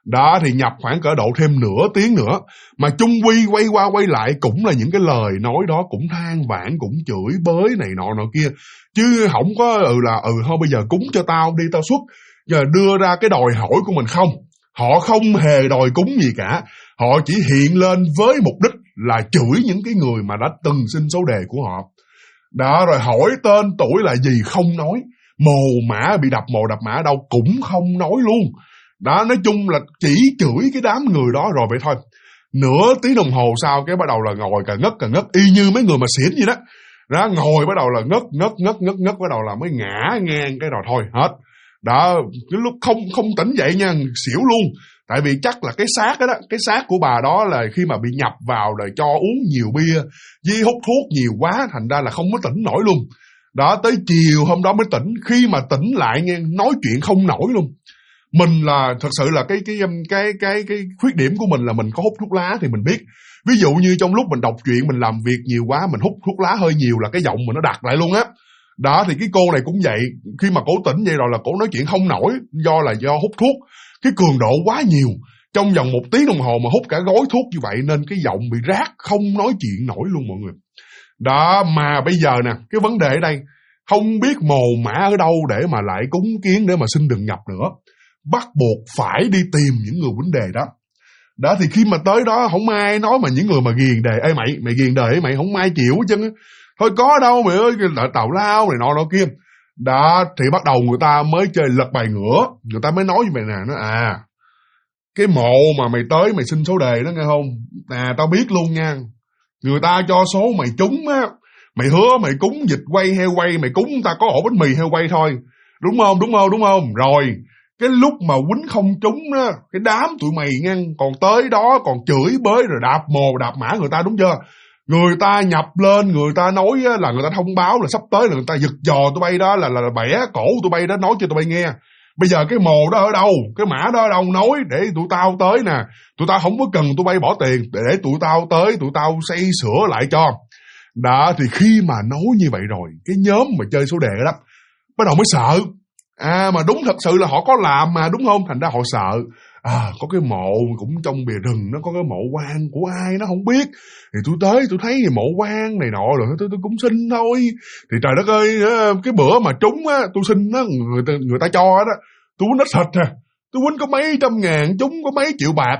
Đó thì nhập khoảng cỡ độ thêm nửa tiếng nữa. Mà chung quy quay qua quay lại cũng là những cái lời nói đó, cũng than vãn, cũng chửi bới này nọ kia. Chứ không có thôi bây giờ cúng cho tao đi, tao xuất. Giờ đưa ra cái đòi hỏi của mình không. Họ không hề đòi cúng gì cả. Họ chỉ hiện lên với mục đích là chửi những cái người mà đã từng xin số đề của họ. Đó, rồi hỏi tên tuổi là gì không nói. Mồ mã bị đập mồ đập mã đâu cũng không nói luôn. Đó, nói chung là chỉ chửi cái đám người đó rồi vậy thôi. Nửa tiếng đồng hồ sau cái bắt đầu là ngồi cà ngất, y như mấy người mà xỉn vậy đó. Đó, ngồi bắt đầu là ngất, bắt đầu là mới ngã ngang cái rồi thôi, hết. Đó, cái lúc không tỉnh dậy nha, xỉu luôn. Tại vì chắc là cái xác của bà đó là khi mà bị nhập vào rồi cho uống nhiều bia, với hút thuốc nhiều quá, thành ra là không có tỉnh nổi luôn. Đó, tới chiều hôm đó mới tỉnh, khi mà tỉnh lại nghe, nói chuyện không nổi luôn. Mình là thật sự là cái khuyết điểm của mình là mình có hút thuốc lá thì mình biết. Ví dụ như trong lúc mình đọc truyện, mình làm việc nhiều quá, mình hút thuốc lá hơi nhiều là cái giọng mình nó đặc lại luôn á. Đó thì cái cô này cũng vậy, khi mà cổ tỉnh vậy rồi là cổ nói chuyện không nổi, do hút thuốc, cái cường độ quá nhiều. Trong vòng 1 tiếng đồng hồ mà hút cả gói thuốc như vậy nên cái giọng bị rát, không nói chuyện nổi luôn mọi người. Đó, mà bây giờ nè, cái vấn đề ở đây, không biết mồ mã ở đâu để mà lại cúng kiến để mà xin đừng nhập nữa. Bắt buộc phải đi tìm những người vấn đề đó. Đó thì khi mà tới đó không ai nói, mà những người mà ghiền đề, ê mày ghiền đề ấy, mày không ai chịu hết trơn á. Thôi có đâu mày ơi, tào lao này nọ kia. Đó thì bắt đầu người ta mới chơi lật bài ngửa, người ta mới nói với mày nè, nó cái mộ mà mày tới mày xin số đề đó nghe không? Tao biết luôn nha. Người ta cho số mày trúng á, mày hứa mày cúng vịt quay heo quay, mày cúng ta có ổ bánh mì heo quay thôi. Đúng không? Rồi cái lúc mà quýnh không trúng á, cái đám tụi mày nha, còn tới đó còn chửi bới rồi đạp mồ đạp mã người ta, đúng chưa? Người ta nhập lên, người ta nói là người ta thông báo là sắp tới là người ta giật giò tụi bay đó, là bẻ cổ tụi bay đó, nói cho tụi bay nghe. Bây giờ cái mồ đó ở đâu, cái mã đó ở đâu, nói để tụi tao tới nè. Tụi tao không có cần tụi bay bỏ tiền, để tụi tao tới, tụi tao xây sửa lại cho. Đó thì khi mà nói như vậy rồi, cái nhóm mà chơi số đề đó bắt đầu mới sợ. Mà đúng thật sự là họ có làm mà, đúng không? Thành ra họ sợ. Có cái mộ cũng trong bìa rừng, nó có cái mộ quan của ai nó không biết. Thì tôi tới tôi thấy mộ quan này nọ rồi tôi cũng xin thôi. Thì trời đất ơi, cái bữa mà trúng á, tôi xin á, người ta cho đó, tôi quýnh ít thịt tôi quýnh có mấy trăm ngàn, trúng có mấy triệu bạc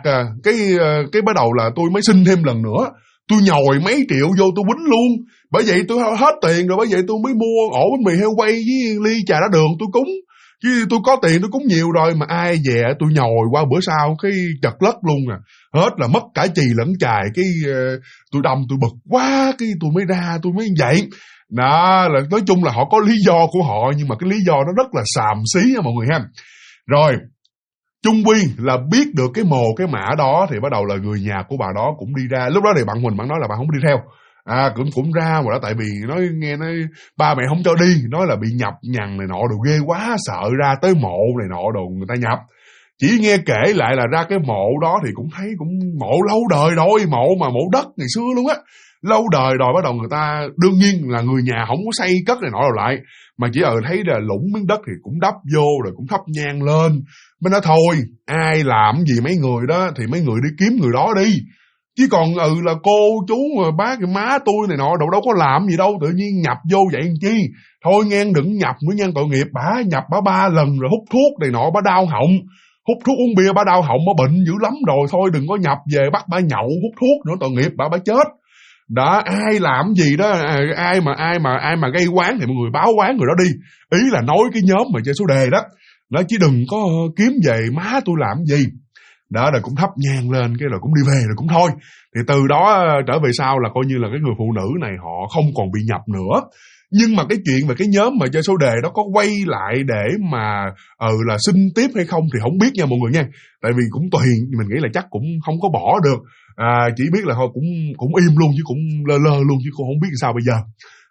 cái bắt đầu là tôi mới xin thêm lần nữa. Tôi nhồi mấy triệu vô tôi quýnh luôn. Bởi vậy tôi hết tiền rồi, bởi vậy tôi mới mua ổ bánh mì heo quay với ly trà đá đường tôi cúng. Chứ tôi có tiền tôi cúng nhiều rồi, mà ai về tôi nhồi qua bữa sau cái chật lất luôn hết là mất cả chì lẫn chài. Cái tôi đâm tôi bực quá, cái tôi mới ra tôi mới vậy. Đó là nói chung là họ có lý do của họ, nhưng mà cái lý do nó rất là xàm xí nha mọi người ha. Rồi chung quy là biết được cái mồ cái mã đó thì bắt đầu là người nhà của bà đó cũng đi ra. Lúc đó thì bạn Huỳnh bạn nói là bạn không đi theo, cũng ra mà đó, tại vì nói ba mẹ không cho đi, nói là bị nhập nhằn này nọ đồ ghê quá, sợ ra tới mộ này nọ đồ người ta nhập. Chỉ nghe kể lại là ra cái mộ đó thì cũng thấy cũng mộ lâu đời rồi, mộ đất ngày xưa luôn á, lâu đời rồi. Bắt đầu người ta đương nhiên là người nhà không có xây cất này nọ đâu lại, mà chỉ thấy là lũng miếng đất thì cũng đắp vô rồi cũng thắp nhang lên. Mới nói thôi, ai làm gì mấy người đó thì mấy người đi kiếm người đó đi. Chứ còn là cô chú bác má tôi này nọ đâu có làm gì đâu, tự nhiên nhập vô vậy làm chi. Thôi ngang đừng nhập nữa nha, tội nghiệp bả, nhập bả 3 lần rồi hút thuốc này nọ bả đau họng. Hút thuốc uống bia bả đau họng, bả bệnh dữ lắm rồi, thôi đừng có nhập về bắt bả nhậu hút thuốc nữa, tội nghiệp bả chết. Đó, ai làm gì đó, ai mà gây quán thì mọi người báo quán người đó đi. Ý là nói cái nhóm mà chơi số đề đó, nó chứ đừng có kiếm về má tôi làm gì. Đó rồi cũng thắp nhang lên cái rồi cũng đi về rồi cũng thôi. Thì từ đó trở về sau là coi như là cái người phụ nữ này họ không còn bị nhập nữa. Nhưng mà cái chuyện về cái nhóm mà chơi số đề đó có quay lại để mà là xin tiếp hay không thì không biết nha mọi người nha. Tại vì cũng tùy, mình nghĩ là chắc cũng không có bỏ được. Chỉ biết là thôi cũng im luôn chứ cũng lơ luôn chứ cũng không biết sao bây giờ.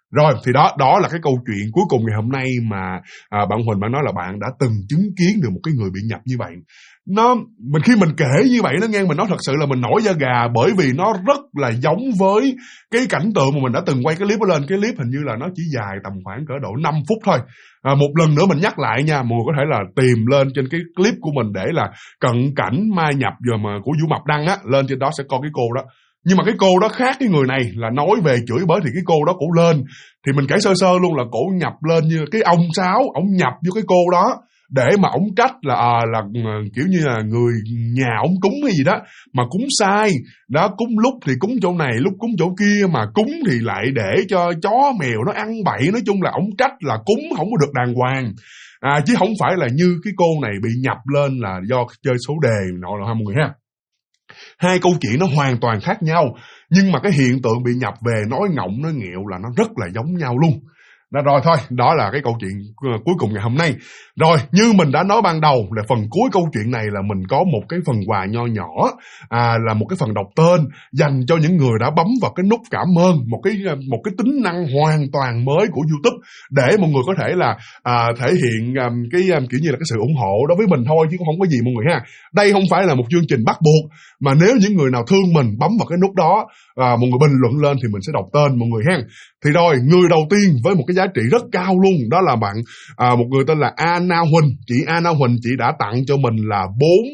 Rồi thì đó là cái câu chuyện cuối cùng ngày hôm nay mà bạn Huỳnh bạn nói là bạn đã từng chứng kiến được một cái người bị nhập như vậy. Khi mình kể như vậy nó nghe mình nói thật sự là mình nổi da gà, bởi vì nó rất là giống với cái cảnh tượng mà mình đã từng quay cái clip đó lên. Cái clip hình như là nó chỉ dài tầm khoảng cỡ độ 5 phút thôi. Một lần nữa mình nhắc lại nha, mọi người có thể là tìm lên trên cái clip của mình để là cận cảnh ma nhập giờ mà của Vũ Mập đăng á, lên trên đó sẽ có cái cô đó. Nhưng mà cái cô đó khác cái người này, là nói về chửi bới thì cái cô đó cổ lên thì mình kể sơ sơ luôn là cổ nhập lên như cái ông Sáu, ổng nhập vô cái cô đó để mà ổng trách là kiểu như là người nhà ổng cúng hay gì đó mà cúng sai đó, cúng lúc thì cúng chỗ này lúc cúng chỗ kia, mà cúng thì lại để cho chó mèo nó ăn bậy. Nói chung là ổng trách là cúng không có được đàng hoàng, chứ không phải là như cái cô này bị nhập lên là do chơi số đề nọ là mọi người ha. Hai câu chuyện nó hoàn toàn khác nhau, nhưng mà cái hiện tượng bị nhập về nói ngọng nói nghẹo là nó rất là giống nhau luôn. Rồi thôi, đó là cái câu chuyện cuối cùng ngày hôm nay. Rồi, như mình đã nói ban đầu là phần cuối câu chuyện này là mình có một cái phần quà nho nhỏ, là một cái phần đọc tên dành cho những người đã bấm vào cái nút cảm ơn, một cái tính năng hoàn toàn mới của YouTube để mọi người có thể là thể hiện cái kiểu như là cái sự ủng hộ đối với mình thôi, chứ cũng không có gì mọi người ha. Đây không phải là một chương trình bắt buộc, mà nếu những người nào thương mình bấm vào cái nút đó, mọi người bình luận lên thì mình sẽ đọc tên mọi người ha. Thì rồi, người đầu tiên với một cái giá trị rất cao luôn, đó là bạn một người tên là Anna Huỳnh. Chị Anna Huỳnh, chị đã tặng cho mình là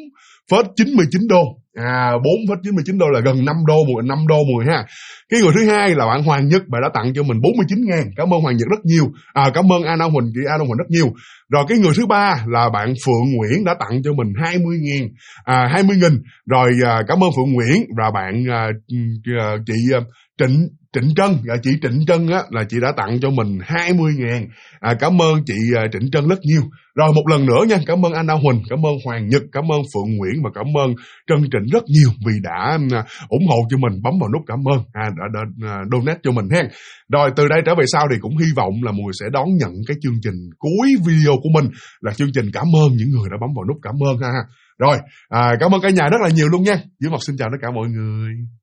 4,99 đô. 4,99 đô là gần 5 đô mọi người ha. Cái người thứ hai là bạn Hoàng Nhật, bạn đã tặng cho mình 49.000. Cảm ơn Hoàng Nhật rất nhiều. Cảm ơn Anna Huỳnh, chị Anna Huỳnh rất nhiều. Rồi cái người thứ ba là bạn Phượng Nguyễn đã tặng cho mình 20.000. Rồi cảm ơn Phượng Nguyễn. Và bạn chị Trịnh Trân, chị Trịnh Trân á, là chị đã tặng cho mình 20.000. Cảm ơn chị Trịnh Trân rất nhiều. Rồi một lần nữa nha, cảm ơn Anna Huỳnh, cảm ơn Hoàng Nhật, cảm ơn Phượng Nguyễn và cảm ơn Trân Trịnh rất nhiều vì đã ủng hộ cho mình, bấm vào nút cảm ơn, đã donate cho mình ha. Rồi từ đây trở về sau thì cũng hy vọng là mọi người sẽ đón nhận cái chương trình cuối video của mình là chương trình cảm ơn những người đã bấm vào nút cảm ơn ha. Rồi, cảm ơn cả nhà rất là nhiều luôn nha. Vũ Mập xin chào tất cả mọi người.